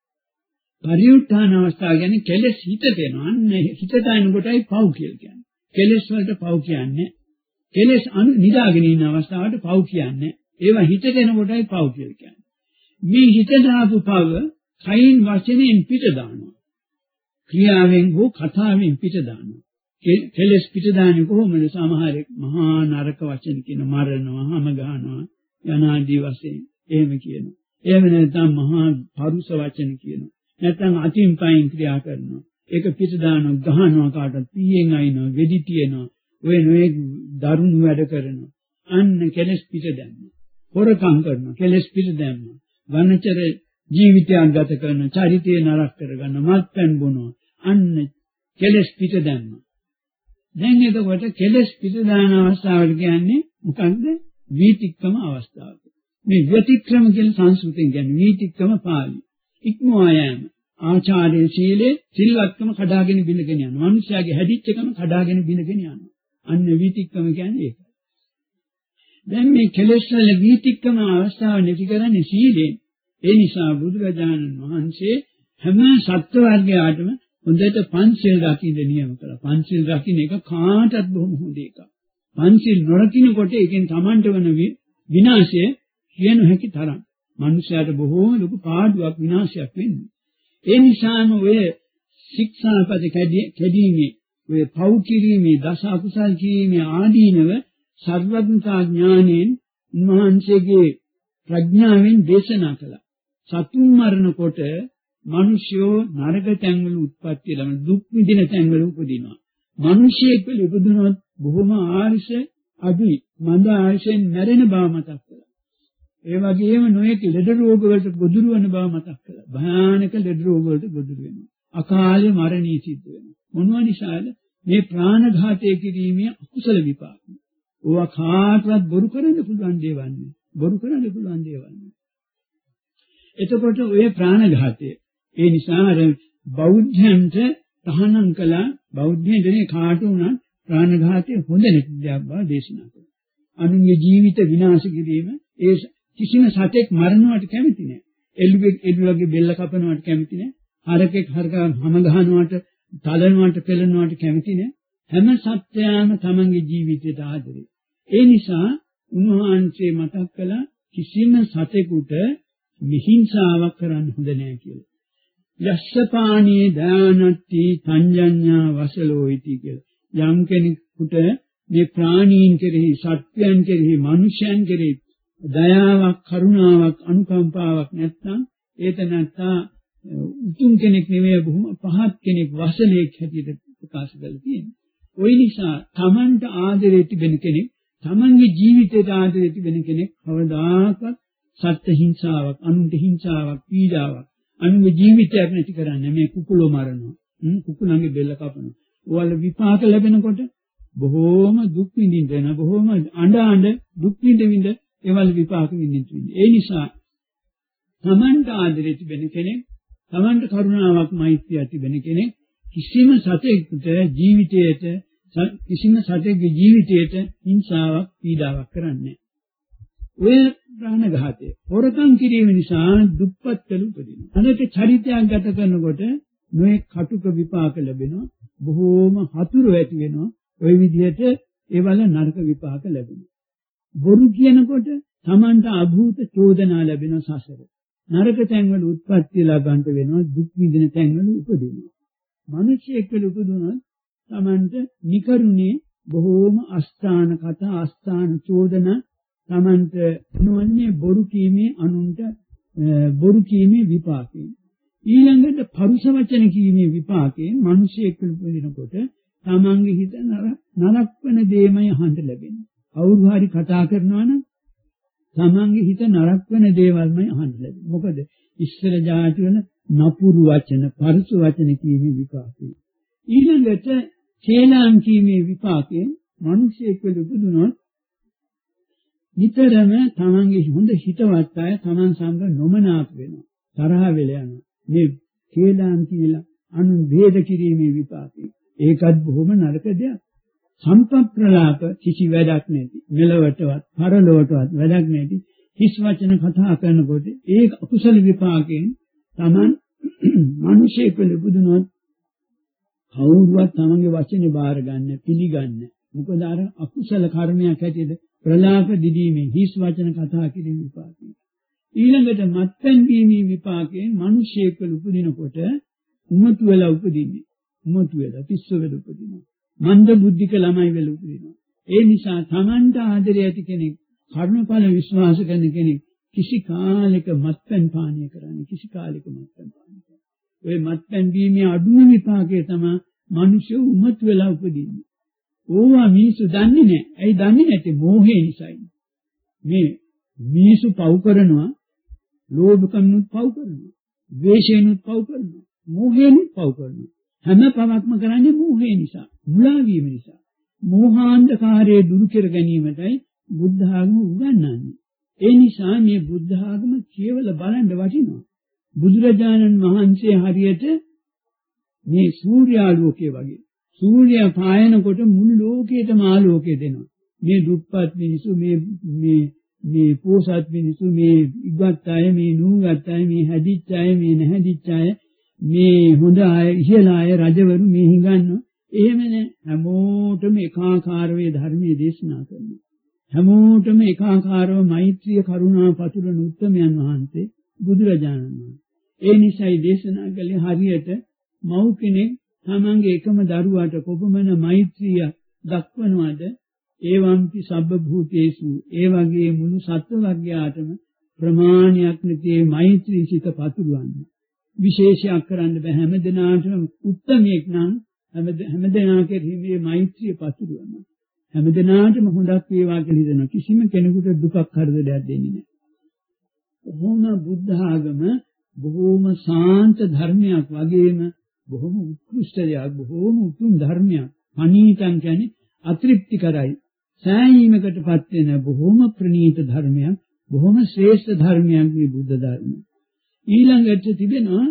පරිඋත්ථාන අවස්ථාව කියන්නේ කෙලෙස් හිතට එනවා. අන්න හිතට එනකොටයි පව් කියලා කියන්නේ. කෙලෙස් වලට පව් කියන්නේ. කෙලෙස් නිදාගෙන ඉන්න අවස්ථාවට පව් කියන්නේ. ඒවා හිතට එනකොටයි පව් කියලා කියන්නේ. මේ හිතට ආපු පව කයින් වචනෙන් පිට දානවා. ක්‍රියාවෙන් හෝ කතාවෙන් පිට දානවා. කෙලෙස් පිට දාන්නේ කොහොමද? සමහරෙක් මහා නරක වචන කියන මරනවා, හැම ගන්නවා, යනාදී වශයෙන් එහෙම කියනවා. එහෙම නැත්නම් මහා පරුස වචන කියනවා. නැත්නම් අතින් පයින් ක්‍රියා කරනවා. ඒක පිට දානවා, ගහනවා, කාටවත් පීයෙන් අයින්නවා, වෙඩි තියනවා, ඔය නොයේ දරුණු වැඩ කරනවා. අන්න කෙලෙස් පිට දැම්මා. හොරකම් කරනවා, කෙලෙස් පිට දැම්මා. වනචර ජීවිතයක් ගත කරන, චරිතය නරක කරගන්න, මත්පැන් බොනවා. අන්න කෙලෙස් පිට දැම්මා. දැන් එතකොට කෙලෙස් පිට දාන අවස්ථාවට කියන්නේ මොකක්ද? වීතික්කම අවස්ථාව. මේ වීතික්‍රම කියන සංස්කෘතියෙන් කියන්නේ වීතික්කම පාළි. ඉක්මවා යෑම. ආචාර්ය සීලේ සිල්වත්කම කඩාගෙන බිඳගෙන යනවා. මිනිස්යාගේ හැදිච්චකම කඩාගෙන බිඳගෙන යනවා. අන්න වීතික්කම කියන්නේ ඒක. දැන් මේ කෙලෙස් වල වීතික්කම අවස්ථාව නැති කරන්නේ සීලෙන්. ඒ නිසා බුදුරජාණන් වහන්සේ හැම සත්ව වර්ගයාටම හොඳට පංචශීල රකින්න නියම කළා. පංචශීල රකින්න එක කාටත් බොහොම හොඳ එකක්. පංචශීල නොරකින්නකොට ඒකෙන් Tamanට වන විනාශය කියන හැකි තරම්. මනුෂ්‍යයාට බොහෝ ලොකු පාඩුවක් විනාශයක් වෙන්නේ. ඒ නිසාම ඔය ශික්ෂාපද කැඩීමේ, ඔය පව් කිරීමේ, දස අකුසල් කිරීමේ ආදීනව සර්වඥතා ඥාණයෙන් උන්වහන්සේගේ ප්‍රඥාවෙන් දේශනා කළා. සතුන් මරනකොට මිනිස්යෝ නරක තැන්වල උත්පත්ති ලබන දුක් විඳින තැන්වල උපදිනවා. මිනිසෙක් වෙල උපදිනොත් බොහොම ආර්ශ අදුයි. මන්ද ආර්ශෙන් මැරෙන බව මතක් කළා. ඒ වගේම නොයෙක් ලෙඩ රෝග වලට ගොදුරු වෙන බව මතක් කළා. භයානක ලෙඩ රෝග වලට ගොදුරු වෙනවා. අකාල මරණී සිද්ධ වෙනවා. මොනවා නිසාද? මේ ප්‍රාණඝාතය කිරීමේ අකුසල විපාක. ඕවා කාටවත් බොරු කරන්න පුළුවන් දේවල් නෙවෙයි. බොරු කරන්න පුළුවන් දේවල් නෙවෙයි. එතකොට ඔය ප්‍රාණඝාතය ඒ නිසා අර බෞද්ධයන්ට තහනම් කළා. බෞද්ධයන්ගේ කාට වුණත් ප්‍රාණඝාතය හොඳ නැති දෙයක් බව දේශනා කළා. අනුන්ගේ ජීවිත විනාශ කිරීම, ඒ කිසිම සතෙක් මරණවට කැමති නැහැ. එළුවෙක් එළුවගේ බෙල්ල කපනවට කැමති නැහැ. හරකෙක් හරකා හැම ගහනවට, තලනවට, පෙලනවට කැමති නැහැ. හැම සත්‍යයම තමන්ගේ ජීවිතයට ආදරේ. ඒ නිසා උන්වහන්සේ මතක් කළා කිසිම සතෙකුට මිහිංසාවක් කරන්න හොඳ නැහැ කියලා. යස්සපාණී දානත්ති තංජඤ්ඤා වසලෝයිති කියලා. යම් කෙනෙකුට මේ ප්‍රාණීන් කෙරෙහි, සත්‍යයන් කෙරෙහි, මනුෂ්‍යයන් කෙරෙහි දයාවක්, කරුණාවක්, අනුකම්පාවක් නැත්නම් ඒත නැත්තා උතුම් කෙනෙක් නෙවෙයි, බොහොම පහත් කෙනෙක්, වසලෙක් හැටියට ප්‍රකාශ කරලා තියෙනවා. ওই නිසා තමන්ට ආදරේ තිබෙන කෙනෙක්, තමන්ගේ ජීවිතයට ආදරේ තිබෙන කෙනෙක් කවදාකවත් සත්ත්ව හිංසාවක්, අනුන්ට හිංසාවක්, පීඩාවක්, අනුන්ගේ ජීවිතයක් නැති කරන්නේ මේ කුකුලෝ මරනවා. කුකුලන්ගේ බෙල්ල කපනවා. ඔයාල විපාක ලැබෙනකොට බොහෝම දුක් විඳින්න වෙන, බොහෝම අඬ අඬ දුක් විඳ විඳ ඒවල විපාක විඳින්න වෙනවා. ඒ නිසා තමන්ට ආදරේ තිබෙන කෙනෙක්, තමන්ට කරුණාවක්, මෛත්‍රියක් තිබෙන කෙනෙක් කිසිම සතෙකුට ජීවිතයට කිසිම සතෙකුගේ ජීවිතයට හිංසාවක්, පීඩාවක් කරන්නේ නැහැ. ඔය ප්‍රාණඝාතය, හොරකම් කිරීම නිසා දුප්පත් කළ උපදිනවා. අනේක චරිතයක් ගත කරනකොට මේ කටුක විපාක ලැබෙනවා, බොහෝම හතුරු ඇති වෙනවා. ওই විදිහට ඒවල නරක විපාක ලැබෙනවා. බොරු කියනකොට තමන්ට අභූත චෝදනා ලැබෙන සසර. නරක තැන්වල උත්පත්ති ලබන්නට වෙනවා, දුක් විඳින තැන්වල උපදිනවා. මිනිසෙක් වල උපදුනොත් තමන්ට නිකරුණේ බොහෝම අස්ථාන කතා, අස්ථාන චෝදනා තමන්ට නොවන්නේ බොරු කීමේ, අනුන්ට බොරු කීමේ විපාකේ. ඊළඟට පරුෂ වචන කීමේ විපාකේ මිනිසෙක් වල උපදිනකොට තමන්ගේ හිත නරක වෙන දේමයි අහන්න ලැබෙන්නේ. කවුරු හරි කතා කරනවා නම් තමන්ගේ හිත නරක වෙන දේවල්මයි අහන්න ලැබෙන්නේ. මොකද ඉස්සර જાති වෙන නපුරු වචන, පරුෂ වචන කීමේ විපාකේ. ඊළඟට චේලාම් කීමේ විපාකේ මිනිසෙක් වල උපදුනොත් නිතරම තමන්ගේ හොඳ හිතවත් අය තමන් සමග නොමනාප වෙනවා, තරහ වෙලා යනවා. මේ චේලාම් කියලා අනුන් ભેද කිරීමේ විපාකේ. ඒකත් බොහොම නරක දෙයක්. සම්ප්‍රලාප කිසි වැඩක් නැති, මෙලවටවත් පරලොවටවත් වැඩක් නැති හිස් වචන කතා කරනකොට ඒ අකුසල විපාකයෙන් Taman මිනිසෙක් ලැබුණොත් කවුරුවත් Tamanගේ වචනේ බාර ගන්න, පිළිගන්න. මොකද අර අකුසල කර්මයක් හැටියට ප්‍රලාප දිදීමේ හිස් වචන කතා කිරීම විපාකය. ඊළඟට මත්පැන් බීමේ විපාකයෙන් මිනිසෙක් උපදිනකොට උමතු වෙලා උපදින්නේ. උමතු වෙලා පිස්සු වෙලා උපදිනවා. මන්ද බුද්ධික ළමයි වෙලා උපදිනවා. ඒ නිසා Tamanට ආදරය ඇති කෙනෙක්, කර්මඵල විශ්වාස කරන කෙනෙක් කිසි කාලයක මත්පැන් පානය කරන්නේ, කිසි කාලයක මත්පැන් පානය කරන්නේ. ඔය මත්පැන් බීමේ අඩුම විපාකය තමයි මිනිස්සු උමතු වෙලා උපදින්නේ. ඕවා මිනිස්සු දන්නේ නැහැ. ඇයි දන්නේ නැත්තේ? මෝහය නිසායි. මේ මිනිස්සු පව් කරනවා, ලෝභකම්නුත් පව් කරනවා, ද්වේෂයෙන්ුත් පව් කරනවා, මෝහයෙන්ුත් පව් කරනවා. හැම පවක්ම කරන්නේ මෝහය නිසා, මුලා වීම නිසා. මෝහාන්ධකාරය දුරු කර ගැනීමටයි බුද්ධ ආගම උගන්වන්නේ. ඒ නිසා මේ බුද්ධ ආගම කියවලා බලන්න වටිනවා. බුදුරජාණන් වහන්සේ හරියට මේ සූර්යාලෝකයේ වගේ. සූර්යයා පායනකොට මුළු ලෝකෙටම ආලෝකය දෙනවා. මේ දුප්පත් මිනිසු, මේ මේ මේ පොසත් මිනිසු, මේ ඉවත් අය, මේ නුගත් අය, මේ හැදිච්ච අය, මේ නැහැදිච්ච අය, මේ හොඳ අය, ඉහළ අය, රජවරු මේ හිඟන්නෝ. එහෙම නෑ. හැමෝටම ඒකාකාර වේ ධර්මයේ දේශනා කරනවා. හැමෝටම ඒකාකාරව මෛත්‍රිය, කරුණාව පතුරවන උත්තමයන් වහන්සේ බුදුරජාණන් වහන්සේ. ඒ නිසායි දේශනා කළේ හරියට මව් කෙනෙක් තමන්ගේ එකම දරුවාට කොපමණ මෛත්‍රිය දක්වනවද, ඒවම්පි සබ්බ භූතේසු, ඒ වගේ මුළු සත්ව වර්ගයාටම ප්‍රමාණයක් නැති මෛත්‍රී සිත පතුරවන්නේ. විශේෂයක් කරන්න බෑ. හැම දිනාටම උත්තමයෙක් නම් හැම දිනා කෙරෙහි මෛත්‍රිය පතුරවනවා. හැම දිනාටම හොඳක් වේවා කියලා හිතනවා. කිසිම කෙනෙකුට දුකක් කරදරයක් දෙන්නේ නැහැ. කොහොම බුද්ධ ආගම බොහෝම සාන්ත ධර්මයක් වගේම බොහොම උත්කෘෂ්ඨ දෙයක්, බොහොම උතුම් ධර්මයක්. අනීතං කියන්නේ අතෘප්තිකරයි, සෑහීමකටපත් වෙන බොහොම ප්‍රණීත ධර්මයක්, බොහොම ශ්‍රේෂ්ඨ ධර්මයක් මේ බුද්ධ ධර්මය. ඊළඟට තිබෙනවා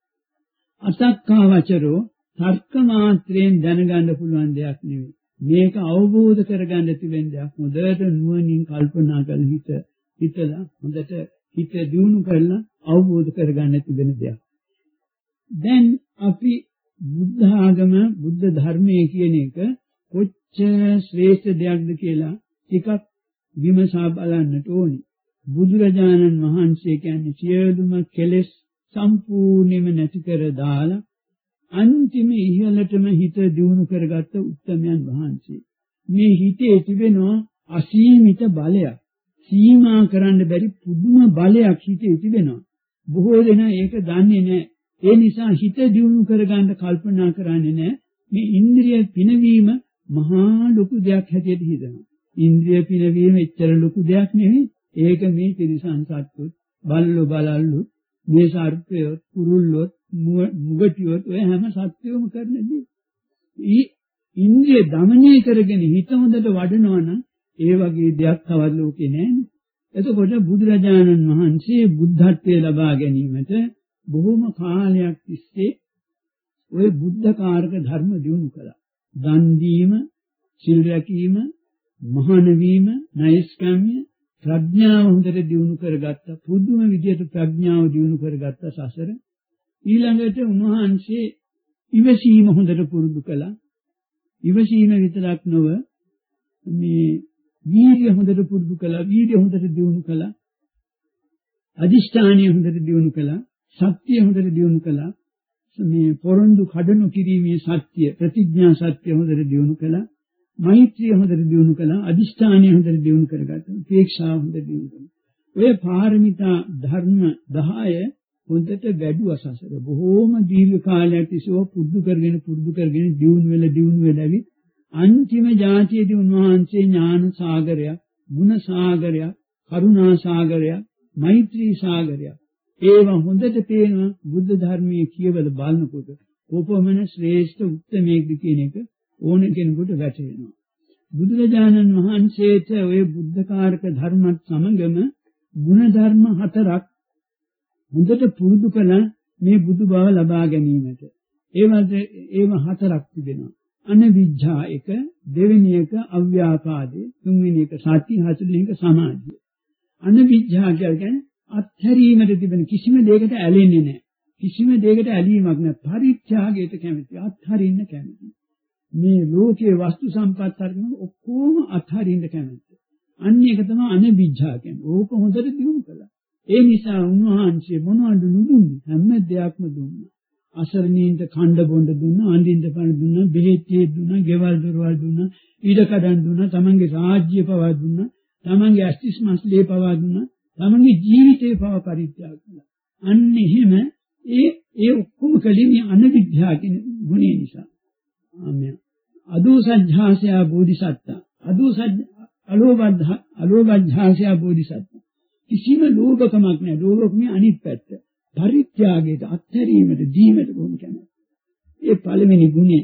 අසක්කා වචරෝ, තර්ක මාත්‍රයෙන් දැනගන්න පුළුවන් දෙයක් නෙවෙයි. මේක අවබෝධ කරගන්න තිබෙන දෙයක්. හොඳට නුවණින් කල්පනා කරලා හිත හිතලා හොඳට හිත දියුණු කරලා අවබෝධ කරගන්න තිබෙන දෙයක්. දැන් අපි බුද්ධ ආගම, බුද්ධ ධර්මයේ කියන එක කොච්චර ශ්‍රේෂ්ඨ දෙයක්ද කියලා ටිකක් විමසා බලන්නට ඕනි. බුදුරජාණන් වහන්සේ කියන්නේ සියලුම කෙලෙස් සම්පූර්ණයෙන්ම නැති කර දාලා අන්තිම ඉහළටම හිත දියුණු කරගත්ත උත්තමයන් වහන්සේ. මේ හිතේ තිබෙනවා අසීමිත බලයක්. සීමා කරන්න බැරි පුදුම බලයක් හිතේ තිබෙනවා. බොහෝ දෙනා ඒක දන්නේ නැහැ. ඒ නිසා හිත දියුණු කරගන්න කල්පනා කරන්නේ නැහැ. මේ ඉන්ද්‍රිය පිනවීම මහා ලොකු දෙයක් හැටියට හිතනවා. ඉන්ද්‍රිය පිනවීම එච්චර ලොකු දෙයක් නෙවෙයි. ඒක මේ තිරිසන් සත්තුත්, බල්ලෝ බලල්ලු, මේ සර්පයෝ, කුරුල්ලෝ, මුගටියෝ ඔය හැම සත්‍යයම කරන දේ. ඊ ඉන්ද්‍රිය දමනය කරගෙන හිත හොඳට වඩනවා නම් ඒ වගේ දෙයක් තවත් ලෝකේ නැහැ. එතකොට බුදුරජාණන් වහන්සේ බුද්ධත්වයේ ලබා ගැනීමට බොහොම කාලයක් තිස්සේ ඔය බුද්ධකාරක ධර්ම දියුණු කළා. දන් දීම, සිල් රැකීම, මහාන වීම, නෛෂ්ක්‍රම්‍ය, ප්‍රඥාව හොඳට දියුණු කරගත්තා. පුදුම විදියට ප්‍රඥාව දියුණු කරගත්තා සසර. ඊළඟට උන්වහන්සේ ඉවසීම හොඳට පුරුදු කළා. ඉවසීම විතරක් නොව මේ වීර්ය හොඳට පුරුදු කළා. වීර්ය හොඳට දියුණු කළා. අදිෂ්ඨානිය හොඳට දියුණු කළා. සත්‍ය හොඳට දියුණු කළා. මේ පොරොන්දු කඩනු කිරීමේ සත්‍ය, ප්‍රතිඥා සත්‍ය හොඳට දියුණු කළා. මෛත්‍රිය හොඳට දියුණු කළා. අදිෂ්ඨානිය හොඳට දියුණු කරගත්තා. උපේක්ෂාව හොඳට දියුණු කළා. ඔය පාරමිතා ධර්ම දහය හොඳට වැඩුවා සසර. බොහෝම දීර්ඝ කාලයක් තිස්සේ පුරුදු කරගෙන පුරුදු කරගෙන දියුණු වෙලා දියුණු වෙලාවි අන්තිම જાතියේදී උන්වහන්සේ ඥාන සාගරයක්, ගුණ සාගරයක්, කරුණා සාගරයක්, මෛත්‍රී සාගරයක් ඒව හොඳට පේනවා බුද්ධ ධර්මයේ කියවල බලනකොට. කොපමණ ශ්‍රේෂ්ඨ උත්තමයෙක්ද කියන එක ඕන කෙනෙකුට වැටහෙනවා. බුදුරජාණන් වහන්සේට ඔය බුද්ධකාරක ධර්මත් සමගම ගුණ ධර්ම හතරක් හොඳට පුරුදු කළ මේ බුදු බව ලබා ගැනීමට. ඒවද ඒව හතරක් තිබෙනවා. අනවිජ්ජා එක, දෙවෙනි එක අව්‍යාපාදේ, තුන්වෙනි එක සති, හතරවෙනි එක සමාධිය. අනවිජ්ජා කියන්නේ අත්හැරීමට තිබෙන කිසිම දෙයකට ඇලෙන්නේ නැහැ. කිසිම දෙයකට ඇලීමක් නැහැ. පරිත්‍යාගයට කැමති, අත්හරින්න කැමති. මේ ලෝකයේ වස්තු සම්පත් අරගෙන ඔක්කොම අත්හරින්න කැමති. අන්න ඒක තමයි අනවිජ්ජා කියන්නේ. ඕක හොඳට දියුණු කළා. ඒ නිසා උන්වහන්සේ මොනවද දුන්නේ? හැම දෙයක්ම දුන්නා. අසරණීන්ට කණ්ඩ බොණ්ඩ දුන්නා, අඳින්න පණ දුන්නා, බෙහෙත් දුන්නා, ගෙවල් දොරවල් දුන්නා, ඊට කඩන් දුන්නා, තමන්ගේ රාජ්‍ය පවා දුන්නා, තමන්ගේ අස්තිස් මස්ලේ පවා දුන්නා, තමන්ගේ ජීවිතේ පවා පරිත්‍යාග කළා. අන්න එහෙම ඒ ඒ ඔක්කොම කලේ මේ අනවිද්‍යාව කියන ගුණය නිසා. ආමෙන්. අදෝසජ්ජාසය බෝධිසත්ත. අදෝසජ් අලෝබද්ධ අලෝබද්ධාසය බෝධිසත්ත. කිසිම ලෝභකමක් නැහැ. ලෝභකමේ අනිත් පැත්ත. පරිත්‍යාගයට, අත්හැරීමට, දීමට කොහොම කැමති. ඒ පළවෙනි ගුණය.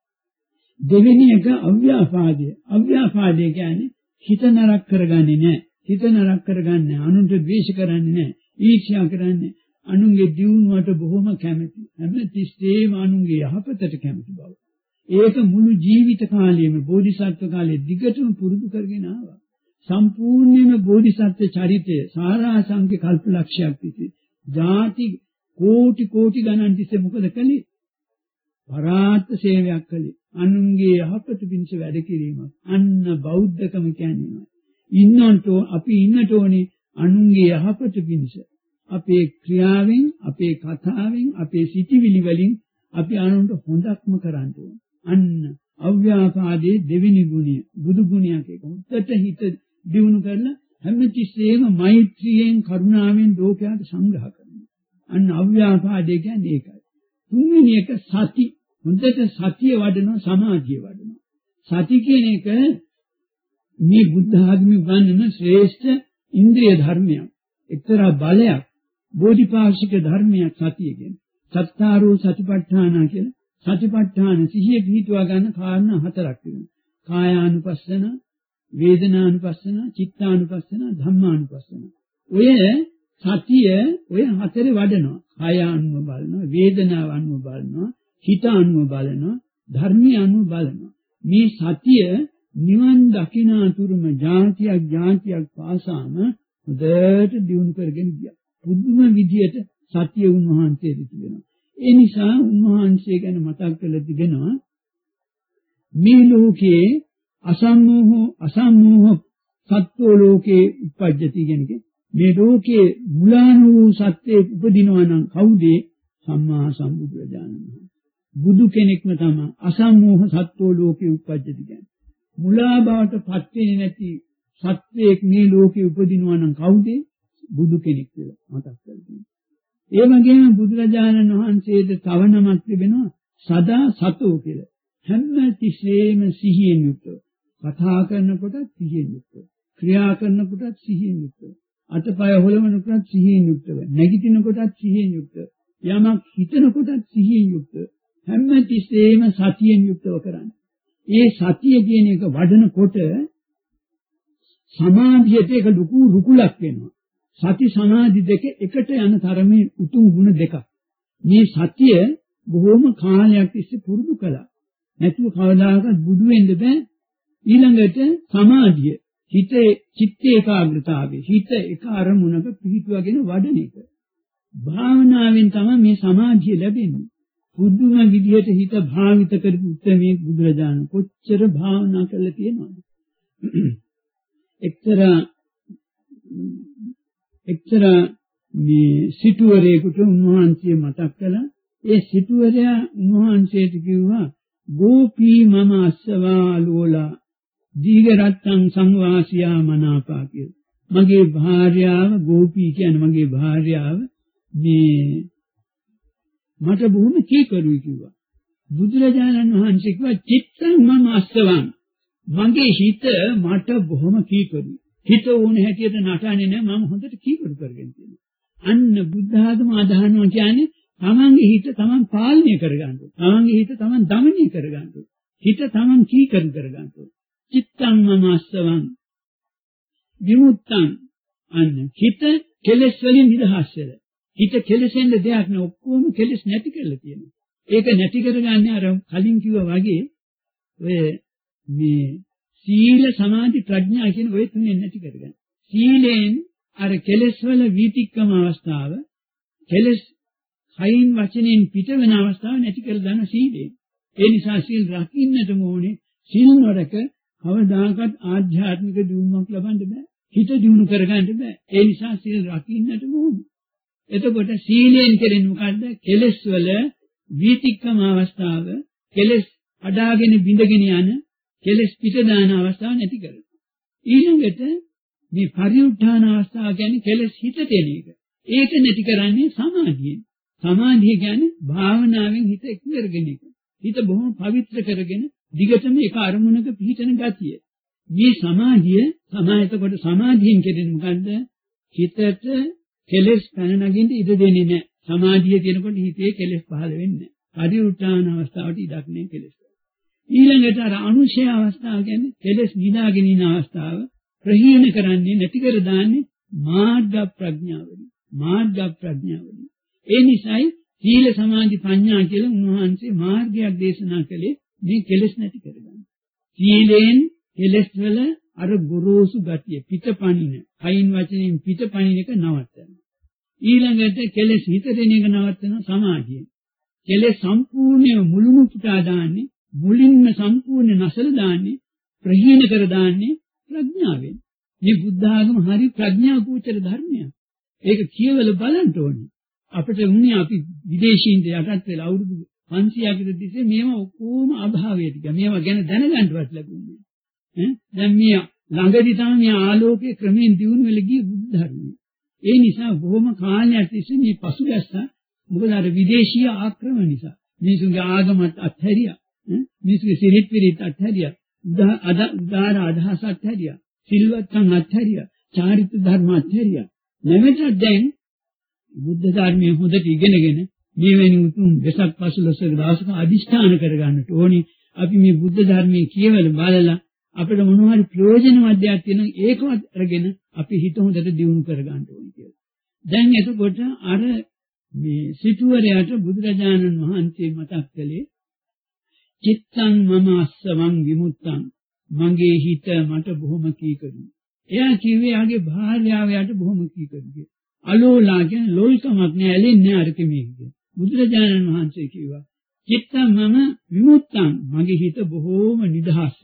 දෙවෙනි එක අව්‍යාපාදය. අව්‍යාපාදය කියන්නේ හිත නරක කරගන්නේ නැහැ. හිත නරක කරගන්නේ, අනුන්ට ද්වේෂ කරන්නේ නැහැ. ඊර්ෂ්‍යා කරන්නේ, අනුන්ගේ දියුණුවට බොහොම කැමති. හැම තිස්සේම අනුන්ගේ යහපතට කැමති බව. ඒක මුළු ජීවිත කාලයේම බෝධිසත්ව කාලයේ දිගටම පුරුදු කරගෙන ආවා. සම්පූර්ණයෙන්ම බෝධිසත්ව චරිතය සාරාංශික කල්පලක්ෂයක් තිස්සේ ಜಾති කෝටි කෝටි ගණන් තිස්සේ මොකද කළේ? පරාර්ථ සේවයක් කළේ. අනුන්ගේ යහපත පිණිස වැඩ කිරීමක්. අන්න බෞද්ධකම කියන්නේ. ඉන්නන්ට අපි ඉන්නට ඕනේ අනුන්ගේ යහපත පිණිස. අපේ ක්‍රියාවෙන්, අපේ කතාවෙන්, අපේ සිතිවිලි වලින් අපි අනුන්ට හොඳක්ම කරන්න ඕනේ. අන්න අව්‍යාපාදයේ දෙවෙනි ගුණය, බුදු ගුණයක් ඒක. හොඳට හිත දියුණු කරලා හැමතිස්සෙම මෛත්‍රියෙන්, කරුණාවෙන් ලෝකයට සංග්‍රහ කරනවා. අන්න අව්‍යාපාදේ කියන්නේ ඒකයි. තුන්වෙනි එක සති. හොඳට සතිය වඩනවා, සමාධිය වඩනවා. සති කියන එක මේ බුද්ධ ආගමේ උගන්වන ශ්‍රේෂ්ඨ ඉන්ද්‍රිය ධර්මයක්. එක්තරා බලයක්, බෝධිපාක්ෂික ධර්මයක් සතිය කියන්නේ. සත්තාරෝ සතිපට්ඨාන කියලා. සතිපට්ඨාන සිහිය පිහිටුවා ගන්න කාරණා හතරක් තියෙනවා. කායානුපස්සන, වේදනානුපස්සන, චිත්තානුපස්සන, ධම්මානුපස්සන. ඔය සතිය ඔය හතරේ වඩනවා. කාය අනුව බලනවා, වේදනාව අනුව බලනවා, හිත අනුව බලනවා, ධර්මය අනුව බලනවා. මේ සතිය නිවන් දකිනාතුරුම ජාතියක් ජාතියක් පාසාම හොඳට දියුණු කරගෙන ගියා. පුදුම විදියට සතිය උන්වහන්සේට තිබෙනවා. ඒ නිසා උන්වහන්සේ ගැන මතක් කරලා තිබෙනවා මේ ලෝකේ අසම්මෝහ අසම්මෝහ සත්ත්ව ලෝකේ උපජ්ජති කියන්නේ මේ ලෝකේ මුලාන වූ සත්‍යයේ උපදිනවා නම් කවුද? සම්මා සම්බුදුරජාණන් වහන්සේ. බුදු කෙනෙක්ම තමයි අසම්මෝහ සත්ත්ව ලෝකේ උපජ්ජති කියන්නේ. මුලා බවට පත් වෙන්නේ නැති සත්‍යයක් මේ ලෝකේ උපදිනවා නම් කවුද? බුදු කෙනෙක් කියලා මතක් කරගන්න. ඒ වගේම බුදුරජාණන් වහන්සේට තව නමක් තිබෙනවා සදා සතෝ කියලා. හැම තිස්සෙම සිහියෙන් යුක්තව. කතා කරනකොට සිහියෙන් යුක්තව. ක්‍රියා කරනකොට සිහියෙන් යුක්තව. අතපය හොලවනකොටත් සිහියෙන් යුක්තව, නැගිටිනකොටත් සිහියෙන් යුක්තව, යමක් හිතනකොටත් සිහියෙන් යුක්තව, හැම තිස්සෙම සතියෙන් යුක්තව කරන්න. ඒ සතිය කියන එක වඩනකොට සමාධියට ඒක ලොකු රුකුලක් වෙනවා. සති සමාධි දෙක එකට යන තරමේ උතුම් ගුණ දෙකක්. මේ සතිය බොහෝම කාලයක් තිස්සේ පුරුදු කළා. නැතුව කවදාකවත් බුදු වෙන්න බෑ. ඊළඟට සමාධිය, හිතේ චිත්ත ඒකාග්‍රතාවය, හිත එක අරමුණක පිහිටුවගෙන වඩන එක. භාවනාවෙන් තමයි මේ සමාධිය ලැබෙන්නේ. පුදුම විදිහට හිත භාවිත කරපු උත්තරමේ බුදුරජාණන් කොච්චර භාවනා කළා කියනවද? එක්තරා එක්තරා මේ සිටුවරයෙකුට උන්වහන්සේ මතක් කළා. ඒ සිටුවරයා උන්වහන්සේට කිව්වා, ගෝපී මම අස්සවා ලෝලා දීඝරත්තං සංවාසියා මනාපා කියලා. මගේ භාර්යාව, ගෝපී කියන්නේ මගේ භාර්යාව, මේ මට බොහොම කීකරුයි කිව්වා. බුදුරජාණන් වහන්සේ කිව්වා, චිත්තං මම අස්සවං, මගේ හිත මට බොහොම කීකරුයි. හිත ඕන හැටියට නටන්නේ නැහැ, මම හොඳට කීකරු කරගෙන තියෙනවා. අන්න බුද්ධ ආගම අදහනවා කියන්නේ තමන්ගේ හිත තමන් පාලනය කරගන්න ඕනේ. තමන්ගේ හිත තමන් දමනය කරගන්න ඕනේ. හිත තමන් කීකරු කරගන්න ඕනේ. චිත්තං මම අස්සවං විමුක්තං, අන්න හිත කෙලෙස් වලින් නිදහස් වෙලා. හිත කෙලෙසෙන් දෙයක් නෑ, ඔක්කොම කෙලෙස් නැති කරලා තියෙනවා. ඒක නැති කරගන්නේ අර කලින් කිව්වා වගේ ඔය මේ සීල සමාධි ප්‍රඥා කියන ඔය තුනෙන් නැති කරගන්න. සීලෙන් අර කෙලෙස් වල වීතික්කම අවස්ථාව, කෙලෙස් කයින් වචනෙන් පිට වෙන අවස්ථාව නැති කරලා දාන සීලෙන්. ඒ නිසා සීල් රකින්නටම ඕනේ. සීල් වලක කවදාකවත් ආධ්‍යාත්මික දියුණුවක් ලබන්න බෑ. හිත දියුණු කරගන්න බෑ. ඒ නිසා සීල් රකින්නටම ඕනේ. එතකොට සීලෙන් කෙරෙන්නේ මොකද්ද? කෙලෙස් වල වීතික්කම අවස්ථාව, කෙලෙස් අඩාගෙන බිඳගෙන යන, කෙලෙස් පිට දාන අවස්ථාව නැති කරනවා. ඊළඟට මේ පරිඋත්ථාන අවස්ථාව කියන්නේ කෙලෙස් හිතට එන එක. ඒක නැති කරන්නේ සමාධියෙන්. සමාධිය කියන්නේ භාවනාවෙන් හිත එක් කරගෙන එක. හිත බොහොම පවිත්‍ර කරගෙන දිගටම එක අරමුණක පිහිටන ගතිය. මේ සමාධිය සමාහිත කොට සමාධියෙන් කෙරෙන්නේ මොකද්ද? හිතට කෙලෙස් පැන නගින්න ඉඩ දෙන්නේ නැහැ. සමාධිය කියනකොට හිතේ කෙලෙස් පහළ වෙන්නේ නැහැ. පරිඋත්ථාන අවස්ථාවට ඉඩක් නැහැ කෙලෙස්. ඊළඟට අර අනුශය අවස්ථාව කියන්නේ කෙලෙස් නිදාගෙන ඉන අවස්ථාව ප්‍රහීන කරන්නේ නැති කර දාන්නේ මාර්ග ප්‍රඥාවලින්. මාර්ග ප්‍රඥාවලින්. ඒ නිසායි සීල සමාධි ප්‍රඥා කියලා උන්වහන්සේ මාර්ගයක් දේශනා කළේ මේ කෙලෙස් නැති කරගන්න. සීලෙන් කෙලෙස් වල අර ගොරෝසු ගතිය පිටපණින, කයින් වචනෙන් පිටපණින එක නවත්තනවා. ඊළඟට කෙලෙස් හිතට එන එක නවත්තනවා සමාධියෙන්. කෙලෙස් සම්පූර්ණයෙන් මුළුමු පුටා දාන්නේ, මුලින්ම සම්පූර්ණ නැසල දාන්නේ, ප්‍රහීන කර දාන්නේ ප්‍රඥාවෙන්. මේ බුද්ධ ආගම හරි ප්‍රඥා කුචර ධර්මයක්. ඒක කියවල බලන්න ඕනේ. අපිට උන්නේ අපි විදේශීන්ට යටත් වෙලා අවුරුදු පන්සියයක තිස්සේ මේවා ඔක්කොම අභාවයට ගියා. මේවා ගැන දැනගන්නවත් ලැබුණේ නැහැ. දැන් මේ ළඟදී තමයි මේ ආලෝකයේ ක්‍රමයෙන් දියුණු වෙලා ගිය බුද්ධ ධර්මය. ඒ නිසා බොහොම කාලයක් තිස්සේ මේ පසුබැස්සා. මොකද අර විදේශීය ආක්‍රමණ නිසා මිනිසුන්ගේ ආගමත් අත්හැරියා. මිනිසුන්ගේ සිරිත් විරිත් අත්හැරියා. උදාර අදහස් අත්හැරියා. සිල්වත්කම් අත්හැරියා. චාරිත්‍ර ධර්ම අත්හැරියා. නැවත දැන් බුද්ධ ධර්මයේ හොඳට ඉගෙනගෙන මේ වෙනි උතුම් වෙසක් පසළොස්වක දවසක අදිෂ්ඨාන කරගන්නට ඕනේ. අපි මේ බුද්ධ ධර්මයේ කියවල බලලා අපිට මොනවා හරි ප්‍රයෝජනවත් දෙයක් තියෙනවා, ඒකවත් අරගෙන අපි හිත හොඳට දියුණු කරගන්න ඕනේ කියලා. දැන් එතකොට අර මේ සිටුවරයාට බුදුරජාණන් වහන්සේ මතක් කළේ චිත්තං මම අස්සවං විමුක්තං, මගේ හිත මට බොහොම කීකරුයි. එයා කිව්වේ යාගේ භාර්යාවයට බොහොම කීකරුයි. අලෝලා කියන ලෝල්කමක් නෑ, ඇලෙන්නේ අර කෙමෙක්. බුදුරජාණන් වහන්සේ කිව්වා චිත්තං මම විමුක්තං, මගේ හිත බොහෝම නිදහස්.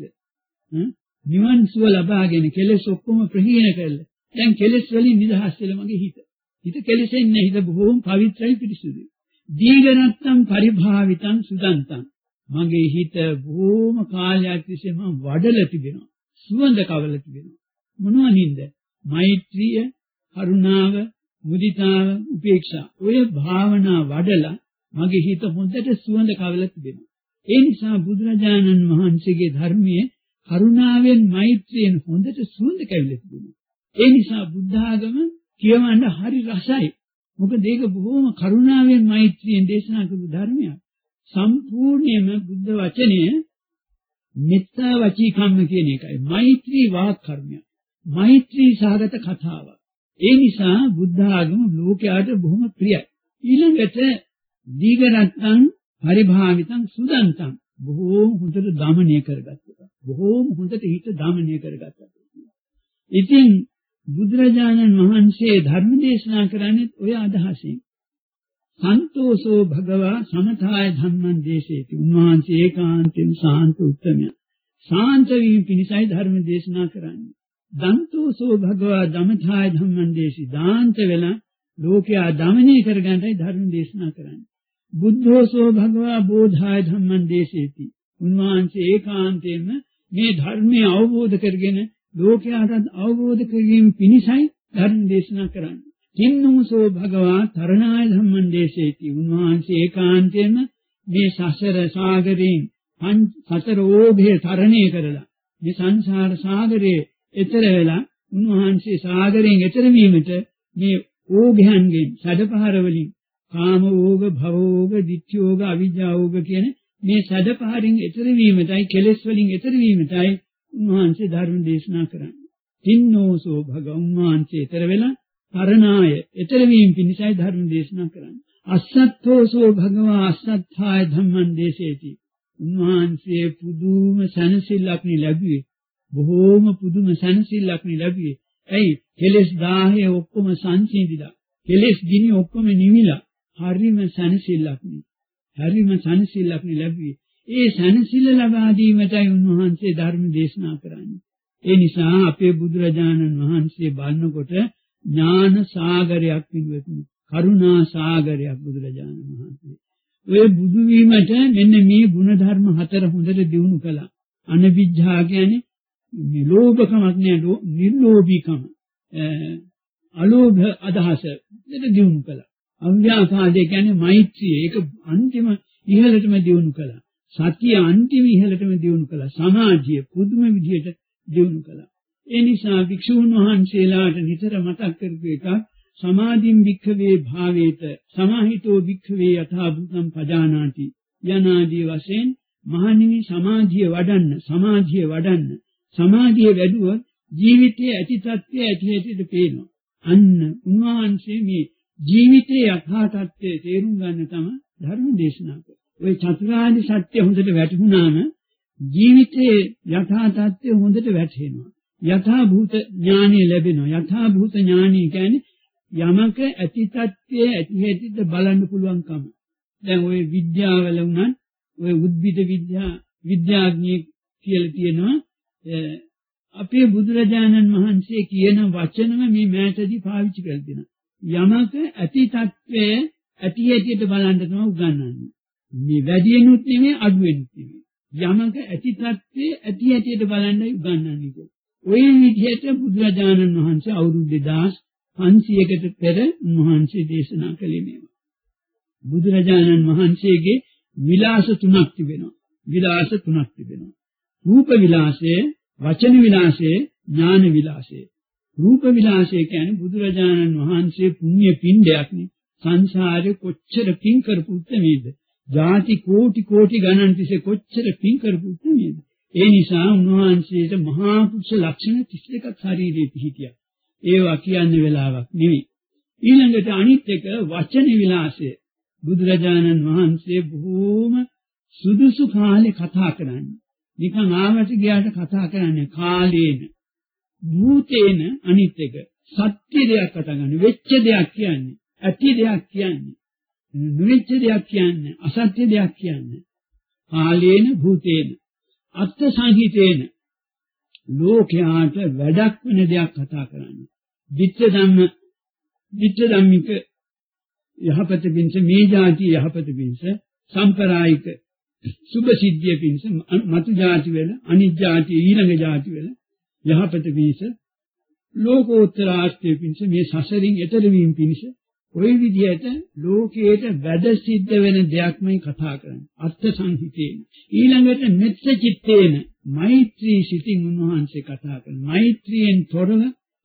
නිවන් සුව ලබාගෙන කෙලෙස් ඔක්කොම ප්‍රහීන කරලා දැන් කෙලෙස් වලින් නිදහස් වෙලා මගේ හිත. හිත කෙලෙසෙන්නේ නැහැ, හිත බොහෝම පවිත්‍රයි පිරිසුදුයි. දීඝනත්තම් පරිභාවිතං සුදන්තං, මගේ හිත බොහෝම කාලයක් තිස්සේ මම වඩලා තිබෙනවා, සුවඳ කවල තිබෙනවා. මොනවා නින්ද? මෛත්‍රිය, කරුණාව, මුදිතාව, උපේක්ෂා. ඔය භාවනා වඩලා මගේ හිත හොඳට සුවඳ කවල තිබෙනවා. ඒ නිසා බුදුරජාණන් වහන්සේගේ ධර්මයේ කරුණාවෙන්, මෛත්‍රියෙන් හොඳට සුවඳ කැවිලා තිබෙනවා. ඒ නිසා බුද්ධ ආගම කියවන්න හරි රසයි. මොකද ඒක බොහොම කරුණාවෙන් මෛත්‍රියෙන් දේශනා කරපු ධර්මයක්. සම්පූර්ණයෙන්ම බුද්ධ වචනය මෙත්තා වචී කම්ම කියන එකයි. මෛත්‍රී වාක් කර්මයක්. මෛත්‍රී සහගත කතාවක්. ඒ නිසා බුද්ධ ආගම ලෝකයට බොහොම ප්‍රියයි. ඊළඟට දීඝරත්තං පරිභාවිතං සුදන්තං බොහෝම හොඳට දමනය කරගත්තා. බොහෝම හොඳට හිත දමනය කරගත්තා. ඉතින් බුදුරජාණන් වහන්සේ ධර්ම දේශනා කරන්නේ ඔය අදහසින්. සන්තෝෂෝ භගවා සමථාය ධම්මං දේශේති. උන්වහන්සේ ඒකාන්තයෙන් සාන්ත උත්තමය. සාන්ත වීම පිණිසයි ධර්ම දේශනා කරන්නේ. දන්තෝසෝ භගවා දමථාය ධම්මං දේශි. දාන්ත වෙලා ලෝකයා දමනය කරගන්නයි ධර්ම දේශනා කරන්නේ. බුද්ධෝසෝ භගවා බෝධාය ධම්මං දේශේති. උන්වහන්සේ ඒකාන්තයෙන්ම මේ ධර්මය අවබෝධ කරගෙන ලෝකයාට අවබෝධ කිරීම පිණිසයි ධර්ම දේශනා කරන්නේ. තින්නෝසෝ භගවා තරණාය ධම්මං දේශේති. උන්වහන්සේ ඒකාන්තයෙන්ම මේ සසර සාගරයෙන් සතර ඕභය තරණය කරලා මේ සංසාර සාගරයේ එතර වෙලා උන්වහන්සේ සාගරයෙන් එතර වීමට මේ ඕභයන්ගෙන් සැඩපහර වලින් කාම ඕග, භව ඕග, ditthි ඕග, අවිජ්ජා ඕග කියන මේ සැඩපහරින් එතර වීමටයි, කෙලෙස් වලින් එතර වීමටයි උන්වහන්සේ ධර්ම දේශනා කරන්නේ. තින්නෝසෝ භගවං වහන්සේ එතර වෙලා තරණාය එතර වීම පිණිසයි ධර්ම දේශනා කරන්නේ. අස්සත්තෝසෝ භගවා අස්සත්ථාය ධම්මං දේශේති. උන්වහන්සේ පුදුම සනසිල්ලක් ලැබුවේ. බොහෝම පුදුම සනසිල්ලක් ලැබුවේ. ඇයි? කෙලෙස් දාහය ඔක්කොම සංසිඳිලා. කෙලෙස් ගිනි ඔක්කොම නිවිලා. හරිම සනසිල්ලක් නේ. හරිම සනසිල්ලක් ලැබුවේ. ඒ සනසිල්ල ලබා දීමටයි උන්වහන්සේ ධර්ම දේශනා කරන්නේ. ඒ නිසා අපේ බුදුරජාණන් වහන්සේ බලනකොට ඥාන සාගරයක් විදිහට කරුණා සාගරයක් බුදුරජාණන් වහන්සේ. ඔය බුදු වීමට මෙන්න මේ ගුණ ධර්ම හතර හොඳට දියුණු කළා. අනවිජ්ජා කියන්නේ මේ ලෝභකමක් නෑ, නිර්ලෝභීකම, අලෝභ අදහස දෙක දියුණු කළා. අව්‍යාපාදේ කියන්නේ මෛත්‍රිය, ඒක අන්තිම ඉහළටම දියුණු කළා. සතිය අන්තිම ඉහළටම දියුණු කළා. සමාධිය පුදුම විදිහට දියුණු කළා. ඒ නිසා භික්ෂුන් වහන්සේලාට නිතර මතක් කරපු එක සමාධින් භික්ඛවේ භාවේත සමාහිතෝ භික්ඛවේ යථා භූතං පජානාති යනාදී වශයෙන් මහණෙනි සමාධිය වඩන්න, සමාධිය වඩන්න. සමාධිය වැඩුවොත් ජීවිතයේ ඇති තත්ත්වය ඇති හැටියට පේනවා. අන්න උන්වහන්සේ මේ ජීවිතයේ යථා තත්ත්වය තේරුම් ගන්න තමයි ධර්ම දේශනා කරන්නේ. ওই චතුරාර්ය සත්‍ය හොඳට වැටහුණාම ජීවිතයේ යථා තත්ත්වය හොඳට වැටහෙනවා. යථා භූත ඥානෙ ලැබෙනවා. යථා භූත ඥානෙ කියන්නේ යමක ඇති තත්ත්වය ඇති හැටියට බලන්න පුළුවන්කම. දැන් ওই විද්‍යාවල උනත් ওই උද්භිද විද්‍යා විද්‍යාඥයෙක් කියලා තියෙනවා. අපේ බුදුරජාණන් වහන්සේ කියන වචනම මේ මෑතදී පාවිච්චි කරලා තියෙනවා. යමක ඇති තත්ත්වය ඇති හැටියට බලන්න තමයි උගන්වන්නේ. මේ වැඩියෙනුත් නෙමෙයි අඩුවෙනුත් නෙමෙයි. යමක ඇති තත්ත්වය ඇති හැටියට බලන්නයි උගන්වන්නේ. ඔය විදිහට බුදුරජාණන් වහන්සේ අවුරුදු දෙදාස් පන්සියයකට පෙර උන්වහන්සේ දේශනා කළේ මේවා. බුදුරජාණන් වහන්සේගේ විලාස තුනක් තිබෙනවා. විලාස තුනක් තිබෙනවා. රූප විලාසය, වචන විලාසය, ඥාන විලාසය. රූප විලාසය කියන්නේ බුදුරජාණන් වහන්සේ පුණ්‍ය පින්ඩයක් නේ. සංසාරේ කොච්චර පින් කරපු උත්මේද? ජාති කෝටි කෝටි ගණන් තිස්සේ කොච්චර පින් කරපු උත්මේද? ඒ නිසා උන්වහන්සේට මහා පුරුෂ ලක්ෂණ තිස් දෙකක් ශරීරයේ පිහිටියා. ඒවා කියන්න වෙලාවක් නෙවෙයි. ඊළඟට අනිත් එක වචන විලාසය. බුදුරජාණන් වහන්සේ බොහෝම සුදුසු කාලේ කතා කරන්නේ. නිකන් ආවට ගියාට කතා කරන්නේ කාලේන. භූතේන අනිත් එක. සත්‍ය දෙයක් කතා කරන්නේ. වෙච්ච දෙයක් කියන්නේ. ඇති දෙයක් කියන්නේ. නොවෙච්ච දෙයක් කියන්නේ. අසත්‍ය දෙයක් කියන්නේ. කාලේන භූතේන. අත්ථ සංහිතේන. ලෝකයාට වැඩක් වෙන දෙයක් කතා කරන්නේ. ditta ධම්ම ditta ධම්මික යහපත පිණිස මේ જાති යහපත පිණිස සම්ප්‍රායික සුභ සිද්ධිය පිණිස මතු જાති වෙන අනිත් જાති ඊළඟ જાති වෙන යහපත පිණිස ලෝකෝත්තර ආශ්‍රය පිණිස මේ සසරින් එතර වීම පිණිස ඔය විදිහට ලෝකයට වැඩ සිද්ධ වෙන දෙයක්මයි කතා කරන්නේ. අර්ථ සංහිතේන. ඊළඟට මෙත්ත චිත්තේන මෛත්‍රී සිතින් උන්වහන්සේ කතා කරනවා. මෛත්‍රියෙන් තොරව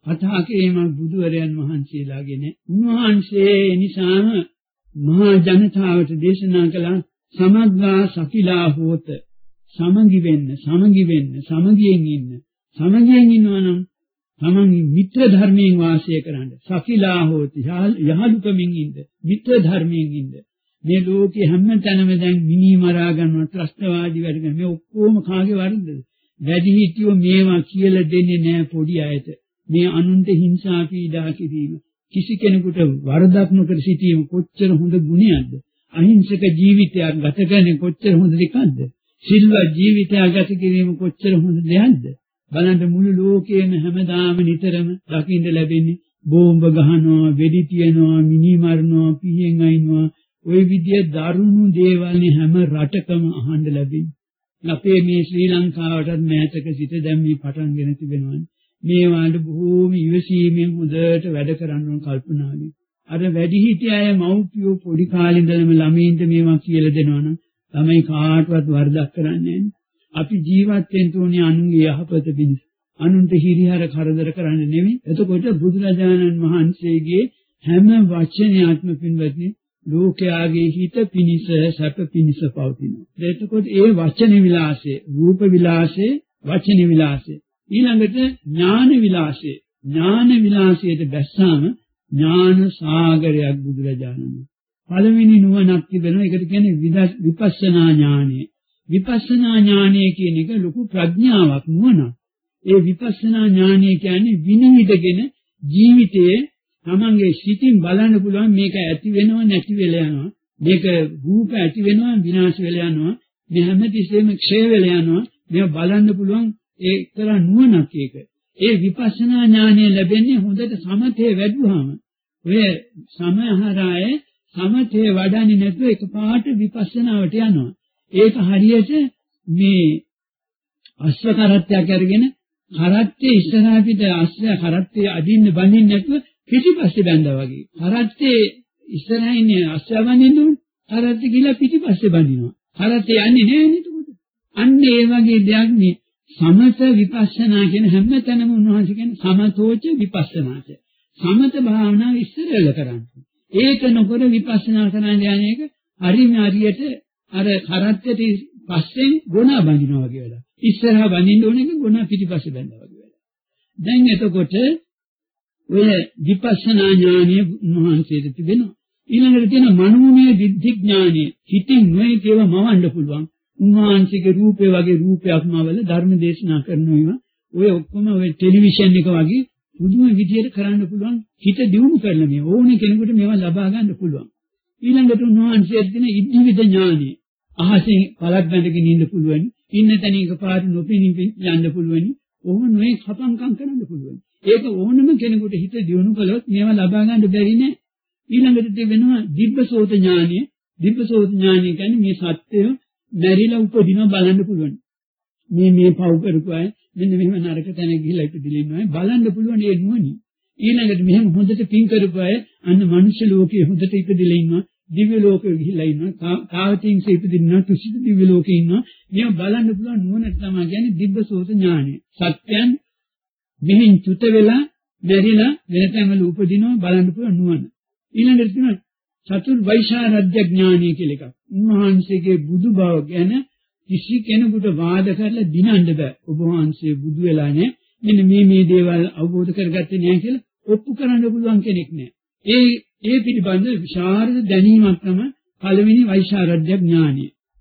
කතා කිරීමක් බුදුවරයන් වහන්සේලාගේ නෑ. උන්වහන්සේ නිසාම මහා ජනතාවට දේශනා කළා සමග්ගා සකිලා හෝත. සමගි වෙන්න, සමගි වෙන්න, සමගියෙන් ඉන්න. සමගියෙන් ඉන්නවා නම් තමන්ගේ මිත්‍ර ධර්මයෙන් වාසය කරන්න. සකිලා හෝත යහළුකමින් ඉන්න, මිත්‍ර ධර්මයෙන් ඉන්න. මේ ලෝකේ හැම තැනම දැන් මිනි මරා ගන්නවා, ත්‍රස්තවාදී වැඩ කරනවා. මේ ඔක්කොම කාගේ වරදද? වැඩිහිටියෝ මේවා කියලා දෙන්නේ නැහැ පොඩි අයට. මේ අනුන්ට හිංසා පීඩා කිරීම, කිසි කෙනෙකුට වරදක් නොකර සිටීම කොච්චර හොඳ ගුණයක්ද? අහිංසක ජීවිතයක් ගත කරන කොච්චර හොඳ දෙයක්ද? සිල්වත් ජීවිතයක් ගත කිරීම කොච්චර හොඳ දෙයක්ද? බලන්න මුළු ලෝකයේම හැමදාම නිතරම දකින්න ලැබෙන්නේ බෝම්බ ගහනවා, වෙඩි තියනවා, මිනි මරනවා, පිහින් අයින්නවා. ওই විදිය දරුණු දේවල් හැම රටකම අහන්න ලැබෙන්නේ. අපේ මේ ශ්‍රී ලංකාවටත් මෑතක සිට දැන් මේ පටන්ගෙන තිබෙනවා. මේ වලට බොහෝම ඉවසීමෙන් හොඳට වැඩ කරන්න ඕන කල්පනාවෙන්. අර වැඩිහිටිය අය මව්පියෝ පොඩි කාලේ ඉඳලම ළමයින්ට මේවා කියලා දෙනවනම් ළමයි කාටවත් වරදක් කරන්නේ නැහැ. අපි ජීවත් වෙන්න ඕනේ අනුන්ගේ යහපත පිණිස. අනුන්ට හිරිහැර කරදර කරන්න නෙවෙයි. එතකොට බුදුරජාණන් වහන්සේගේ හැම වචනයක්ම පින්වත්නි ලෝකයාගේ හිත පිණිස සැප පිණිස පවතිනවා. එතකොට ඒ වචන විලාසය, රූප විලාසය, වචන විලාසය. ඊළඟට ඥාන විලාසය. ඥාන විලාසයට බැස්සාම ඥාන සාගරයක් බුදුරජාණන්. පළවෙනි නුවණක් තිබෙනවා. ඒකට කියන්නේ විපස්සනා ඥානය. විපස්සනා ඥානය කියන එක ලොකු ප්‍රඥාවක් නුවණක්. ඒ විපස්සනා ඥානය කියන්නේ විනිවිදගෙන ජීවිතයේ තමන්ගේ සිතින් බලන්න පුළුවන් මේක ඇති වෙනව නැති වෙලා යනවා. මේක රූප ඇති වෙනවා විනාශ වෙලා යනවා. මේ හැමතිස්සෙම ක්ෂය වෙලා යනවා. මේක බලන්න පුළුවන් ඒ එක්තරා නුවණක් ඒක. ඒ විපස්සනා ඥානය ලැබෙන්නේ හොඳට සමතේ වැඩුවාම. ඔය සමහරය සමතේ වඩන්නේ නැතුව එකපාරට විපස්සනාවට යනවා. ඒක හරියට මේ අශ්ව කරත්තයක් අරගෙන කරත්තේ ඉස්සරහා පිට අශ්ව කරත්තේ අදින්න බඳින්න නැතුව පිටිපස්සේ බැඳා වගේ. කරත්තේ ඉස්සරහා ඉන්නේ අශ්ව බඳින්න උන් කරත්තේ ගිහලා පිටිපස්සේ බඳිනවා. කරත්තේ යන්නේ නැහැ නේද? අන්න ඒ වගේ දෙයක් මේ සමත විපස්සනා කියන හැම තැනම උන්වහන්සේ කියන්නේ සමතෝච විපස්සනාච. සමත භාවනාව ඉස්සරල කරන්නේ. ඒක නොකර විපස්සනා කරන්න යන එක හරිම හරියට අර කරත්තේ පස්සෙන් ගොනා බඳිනවා වගේ වෙලා. ඉස්සරහා බඳින්න ඕන එක ගොනා පිටිපස්සේ බඳිනවා වගේ වෙලා. දැන් එතකොට ඔය විපස්සනා ඥානිය උන්වහන්සේට තිබෙනවා. ඊළඟට තියෙන මනෝමය විද්ධිඥානිය. හිතින් නොයේ ඒව මවන්න පුළුවන්. උන්වහන්සේගේ රූපේ වගේ රූපයක් මවල ධර්ම දේශනා කරනවා. ඔය ඔක්කොම ඔය ටෙලිවිෂන් එක වගේ පුදුම විදියට කරන්න පුළුවන්. හිත දියුණු කරන මේ ඕනේ කෙනෙකුට මේවා ලබා ගන්න පුළුවන්. ඊළඟට උන්වහන්සේට තියෙන ඉද්ධිවිද ඥානිය. අහසින් පළක් බැඳගෙන ඉන්න පුළුවන්. ඉන්න තැන එකපාර නොපෙනී යන්න පුළුවන්. ඕම නොයේ හපංකම් කරන්න පුළුවන්. ඒක ඕනම කෙනෙකුට හිත දියුණු කළොත් මේවා ලබා ගන්න බැරි නෑ. ඊළඟට තිබෙනවා දිබ්බසෝත ඥානිය. දිබ්බසෝත ඥානිය කියන්නේ මේ සත්‍යය මැරිලා උපදිනවා බලන්න පුළුවන්. මේ මේ පව් කරපු අය මෙන්න මෙහෙම නරක තැන ගිහිල්ලා ඉපදිලා ඉන්නවා බලන්න පුළුවන් ඒ නුවණින්. ඊළඟට මෙහෙම හොඳට පින් කරපු අය අන්න මනුෂ්‍ය ලෝකයේ හොඳට ඉපදිලා ඉන්නවා. දිව්‍ය ලෝකෙ ගිහිල්ලා ඉන්නවා. කාවතින්සේ ඉපදිනවා තුසිත දිව්‍ය ලෝකේ ඉන්නවා. මේව බලන්න පුළුවන් නුවණට තමයි කියන්නේ දිබ්බසෝත ඥානිය. සත්‍යයන් මෙහෙන් චුත වෙලා මැරිලා වෙන තැන්වල උපදිනවා බලන්න පුළුවන් නුවණ. ඊළඟට තියෙනවා චතුර් වෛශාරද්‍ය ඥානය කියලා එකක්. උන්වහන්සේගේ බුදු බව ගැන කිසි කෙනෙකුට වාද කරලා දිනන්න බෑ. ඔබ වහන්සේ බුදු වෙලා නැහැ. මෙන්න මේ මේ දේවල් අවබෝධ කරගත්තේ නැහැ කියලා ඔප්පු කරන්න පුළුවන් කෙනෙක් නැහැ. ඒ ඒ පිළිබඳ විශාරද දැනීමක් තමයි පළවෙනි වෛශාරද්‍ය ඥානය.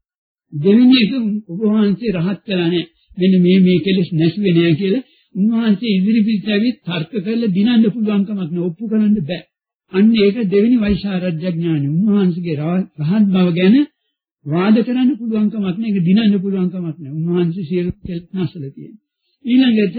දෙවෙනි එක ඔබ වහන්සේ රහත් කරලා නැහැ. මෙන්න මේ මේ කෙලෙස් නැසුවේ නැහැ කියලා උන්වහන්සේ ඉදිරිපිට ඇවිත් තර්ක කරලා දිනන්න පුළුවන් කමක් නැහැ. ඔප්පු කරන්න බෑ. අන්න ඒක දෙවෙනි වෛශාරද්‍ය ඥානය. උන්වහන්සේගේ රහත් බව ගැන වාද කරන්න පුළුවන් කමක් නැහැ. ඒක දිනන්න පුළුවන් කමක් නැහැ. උන්වහන්සේ සියලු කෙලෙස් නැසලා තියෙනවා. ඊළඟට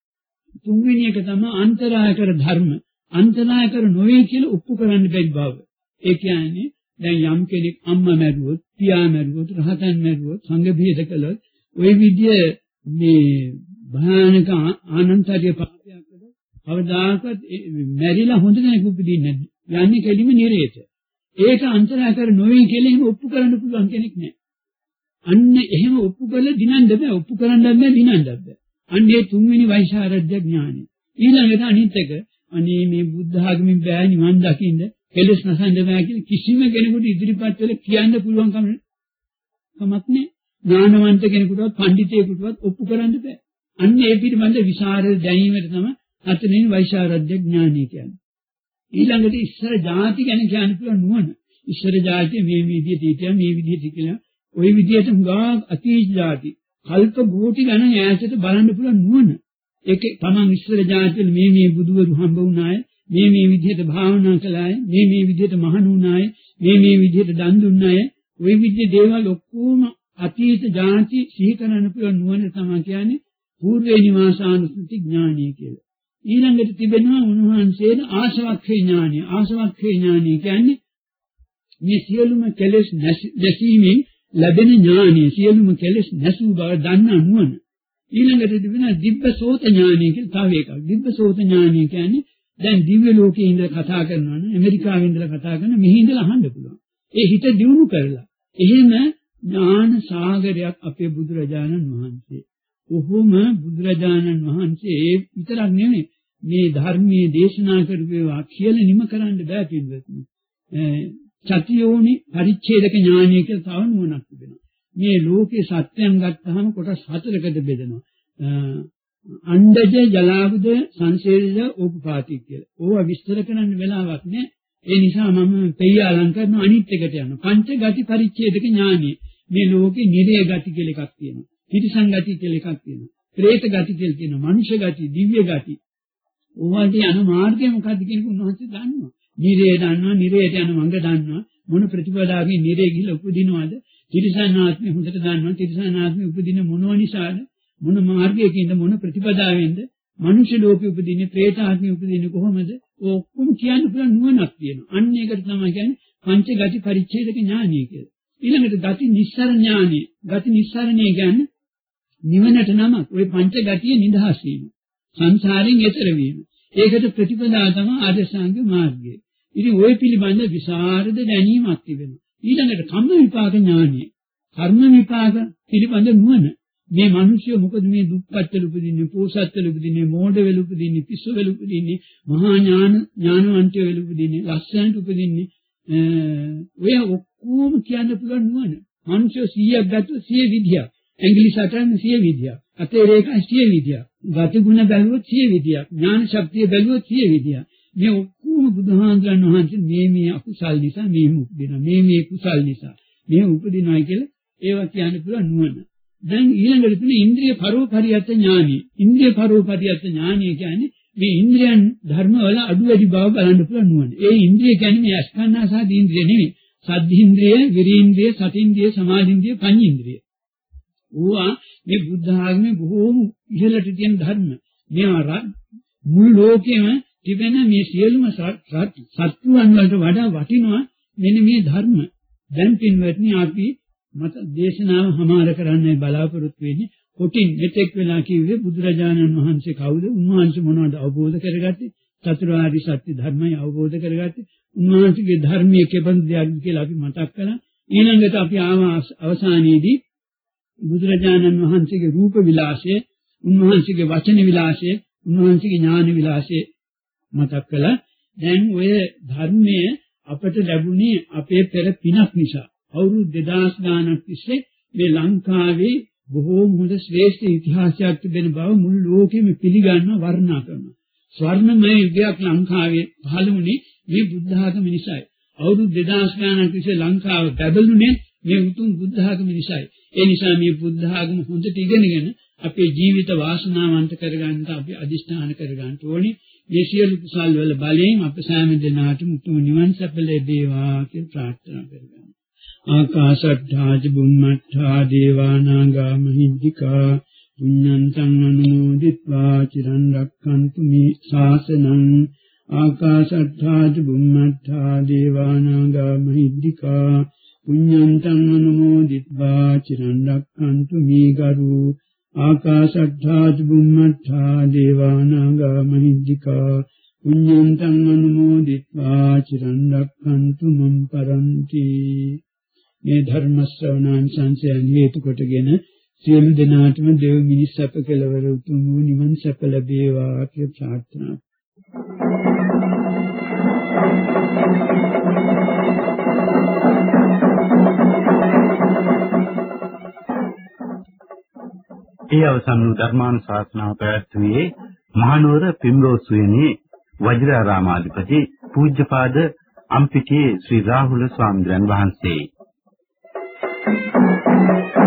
තුන්වෙනි එක තමයි අන්තරාය කර ධර්ම. අන්තරාය කර නොවේ කියලා ඔප්පු කරන්න බැරි බව. ඒ කියන්නේ දැන් යම් කෙනෙක් අම්මා මැරුවොත්, පියා මැරුවොත්, රහතන් මැරුවොත්, සංඝ භේද කළොත්, ওই විදිය මේ භයානක ආනන්තරිය පාපයක් කළොත් කවදාකවත් මැරිලා හොඳ කෙනෙකු උපදින්නේ නැහැ. යන්නේ කෙලිම නිරේත. ඒක අන්තරාය කර නොවේ කියලා එහෙම ඔප්පු කරන්න පුළුවන් කෙනෙක් නැහැ. අන්න එහෙම ඔප්පු කරලා දිනන්න බෑ. ඔප්පු කරන්න බෑ, දිනන්න බෑ. අන්න ඒ තුන්වෙනි වෛශාරද්‍ය ඥානය. ඊළඟට අනිත් එක අනේ මේ බුද්ධ ආගමෙන් බෑ නිවන් දකින්න කෙලෙස් නැසඳ බෑ කියලා කිසිම කෙනෙකුට ඉදිරිපත් වෙලා කියන්න පුළුවන් කම කමක් නෑ. ඥානවන්ත කෙනෙකුටවත් පඬිතෙකුටවත් ඔප්පු කරන්න බෑ. අන්න ඒ පිළිබඳ විචාර දැනීමට තමයි අතනින් වෛශාරද්‍ය ඥානය කියන්නේ. ඊළඟට ඉස්සර ಜಾති ගැන කියන්න පුළුවන් නුවණ. ඉස්සර ಜಾතිය මේ විදිහට හිටියා මේ විදිහට කියලා ওই විදිහට හුඟා අතීත ಜಾති කල්ප කෝටි ගණන් ඈතට බලන්න පුළුවන් නුවණ. ඒක තමන් ඉස්සර ಜಾතිවල මේ මේ බුදුවරු හම්බ වුණාය, මේ මේ විදිහට භාවනා කළාය, මේ මේ විදිහට මහණ වුණාය, මේ මේ විදිහට දන් දුන්නාය, ওই විදිහේ දේවල් ඔක්කොම අතීත ಜಾති සිහි කරන්න පුළුවන් නුවණ තමයි කියන්නේ పూర్වේ නිවාසානුස්සති ඥානය කියලා. ඊළඟට තිබෙනවා උන්වහන්සේට ආශවක්ඛේ ඥානය. ආශවක්ඛේ ඥානය කියන්නේ මේ සියලුම කෙලෙස් නැසීමෙන් ලැබෙන ඥානය, සියලුම කෙලෙස් නැසූ බව දන්නා නුවණ. ඊළඟට තිබෙනවා දිබ්බසෝත ඥානය කියලා තව එකක්. දිබ්බසෝත ඥානය කියන්නේ දැන් දිව්‍ය ලෝකයේ ඉඳලා කතා කරනවා නම් ඇමරිකාවේ ඉඳලා කතා කරන මෙහි ඉඳලා අහන්න පුළුවන්. ඒ හිත දියුණු කරලා. එහෙම ඥාන සාගරයක් අපේ බුදුරජාණන් වහන්සේ. ඔහොම බුදුරජාණන් වහන්සේ ඒ විතරක් නෙමෙයි මේ ධර්මයේ දේශනා කරපේවා කියලා නිම කරන්න බෑ පිළිවෙත්නි. චතියෝනි පරිච්ඡේදක ඥානය කියලා තව නුවණක් තිබෙනවා. මේ ලෝකේ සත්‍යයන් ගත්තාම කොටස් හතරකට බෙදෙනවා. අණ්ඩජ, ජලාබුද, සංසේදජ, ඕපපාතික කියලා. ඕවා විස්තර කරන්න වෙලාවක් නෑ. ඒ නිසා මම පෙය්‍යාලං කරන අනිත් එකට යනවා. පංච ගති පරිච්ඡේදක ඥානය. මේ ලෝකේ නිරේ ගති කියලා එකක් තියෙනවා. තිරිසන් ගති කියලා එකක් තියෙනවා. പ്രേත ගති කියලා තියෙනවා. මනුෂ්‍ය ගති, දිව්‍ය ගති. ඕවාට යන මාර්ගය මොකක්ද කියන එක උන්වහන්සේ දන්නවා. නිරේ දන්නවා, නිරේට යන මඟ දන්නවා. මොන ප්‍රතිපදාවකින් නිරේ ගිහිල්ලා උපදිනවද? තිරිසන් ආත්මය හොඳට දන්නවා. තිරිසන් ආත්මය උපදින මොනව නිසාද? මොන මාර්ගයකින්ද? මොන ප්‍රතිපදාවෙන්ද? මනුෂ්‍ය ලෝකෙ උපදින්නේ, പ്രേත ආත්මය උපදින්නේ කොහොමද? ඔක්කොම කියන්න පුළුවන් නුවණක් තියෙනවා. අන්න ඒකට තමයි කියන්නේ පංච ගති පරිච්ඡේදක ඥානය කියලා. ඊළඟට ගති නිස්සරණ ඥානය. ගති නිස්සරණය කියන්නේ නිවනට නමක්. ওই පංච ගතිය නිදහස් වීම. සංසාරයෙන් එතර වීම. ඒකට ප්‍රතිපදාව තමයි ආර්යසංග මාර්ගය. ඉතින් ওই පිළිබඳ විසරද දැනීමක් තිබෙනවා. ඊළඟට කම්ම විපාක ඥානය. කර්ම විපාක පිළිබඳ නුවණ. මේ මිනිස්සු මොකද මේ දුප්පත්වල උපදින්නේ, පෝසත්වල උපදින්නේ, මෝඩවල උපදින්නේ, පිස්සුවල උපදින්නේ, මහා ඥාන ඥානවන්තයවල උපදින්නේ, ලස්සනට උපදින්නේ. ඔය ඔක්කොම කියන්න පුළුවන් නුවණ. මිනිස්සු සීයක් ගත්තොත් සිය විදියක්. ඇඟිලි සටහන සිය විදියක්. අතේ රේඛා සිය විදියක්. ගති ගුණ බැලුවොත් සිය විදියක්. ඥාන ශක්තිය බැලුවොත් සිය විදියක්. මේ ඔක්කොම බුදුහාමුදුරන් වහන්සේ මේ මේ අකුසල් නිසා මේ උපදිනවා. මේ මේ කුසල් නිසා මේ උපදිනවා කියලා ඒවා කියන්න පුළුවන් නුවණ. දැන් ඊළඟට තියෙන ඉන්ද්‍රිය පරෝපරියත් ඥානය. ඉන්ද්‍රිය පරෝපරියත් ඥානය කියන්නේ මේ ඉන්ද්‍රියන් ධර්ම වල අඩු වැඩි බව බලන්න පුළුවන් නුවණ. ඒ ඉන්ද්‍රිය කියන්නේ මේ අස්කන්නාසාදී ඉන්ද්‍රිය නෙවෙයි. සද්ධින්ද්‍රිය, විරීන්ද්‍රිය, සතින්ද්‍රිය, සමාධින්ද්‍රිය, පඤ්චේන්ද්‍රිය. ඕවා මේ බුද්ධ ආගමේ බොහෝම ඉහළට තියෙන ධර්ම. මේවා මුළු ලෝකෙම තිබෙන මේ සියලුම සත්‍යයන් වලට වඩා වටිනවා මෙන්න මේ ධර්ම. දැන් පින්වත්නි අපි මත දේශනාව හමාර කරන්නයි බලාපොරොත්තු වෙන්නේ. කොටින් මෙතෙක් වෙලා කිව්වේ බුදුරජාණන් වහන්සේ කවුද? උන්වහන්සේ මොනවද අවබෝධ කරගත්තේ? චතුරාර්ය සත්‍ය ධර්මය අවබෝධ කරගත්තේ. උන්වහන්සේගේ ධර්මයේ කෙබඳු දෙයක්ද කියලා අපි මතක් කළා. ඊළඟට අපි ආවා අවසානයේදී බුදුරජාණන් වහන්සේගේ රූප විලාසය, උන්වහන්සේගේ වචන විලාසය, උන්වහන්සේගේ ඥාන විලාසය මතක් කළා. දැන් ඔය ධර්මයේ අපට ලැබුණේ අපේ පෙර පිනක් නිසා. අවුරුදු දෙදාස් ගානක් තිස්සේ මේ ලංකාවේ බොහෝ හොඳ ශ්‍රේෂ්ඨ ඉතිහාසයක් තිබෙන බව මුළු ලෝකෙම පිළිගන්න වර්ණනා කරනවා. ස්වර්ණමය යුගයක් ලංකාවේ පහළ වුණේ මේ බුද්ධ ආගම නිසායි. අවුරුදු දෙදාස් ගානක් තිස්සේ ලංකාව බැබළුනේ මේ උතුම් බුද්ධ ආගම නිසායි. ඒ නිසා මේ බුද්ධ ආගම හොඳට ඉගෙනගෙන අපේ ජීවිත වාසනාවන්ත කරගන්න අපි අදිෂ්ඨාන කරගන්න ඕනේ. මේ සියලු කුසල් වල බලයෙන් අප සෑම දිනකටම උතුම් නිවන් සැප ලැබේවා කියලා ප්‍රාර්ථනා කරගන්න. ආකාශට්ඨා ච බුම්මට්ඨා දේවා නාග මහිද්దికා පුඤ්ඤන්තං අනුමෝදිත්වා චිරන් රක්ඛන්තු මේ ශාසනං. ආකාශට්ඨා ච බුම්මට්ඨා දේවා නාග මහිද්దికා පුඤ්ඤන්තං අනුමෝදිත්වා චිරන් රක්ඛන්තු මේ ගරු. ආකාශට්ඨා ච බුම්මට්ඨා දේවා නාග මහිද්దికා පුඤ්ඤන්තං අනුමෝදිත්වා චිරන් රක්ඛන්තු මම් පරන්ති. මේ ධර්ම ශ්‍රවණාන් සංසයන් හේතු කොටගෙන සියලු දෙනාටම දෙව් මිනිස් සැප කෙලවර උතුම් වූ නිවන් සැප ලැබේවා කියලා ප්‍රාර්ථනා. ඒ අවසන් වූ ධර්මානුශාසනාව පැවැත්වුවේ මහනුවර පිම්රෝසුවේනේ වජිරාරාමාධිපති පූජ්‍යපාද අම්පිටියේ ශ්‍රී රාහුල ස්වාමීන් වහන්සේ.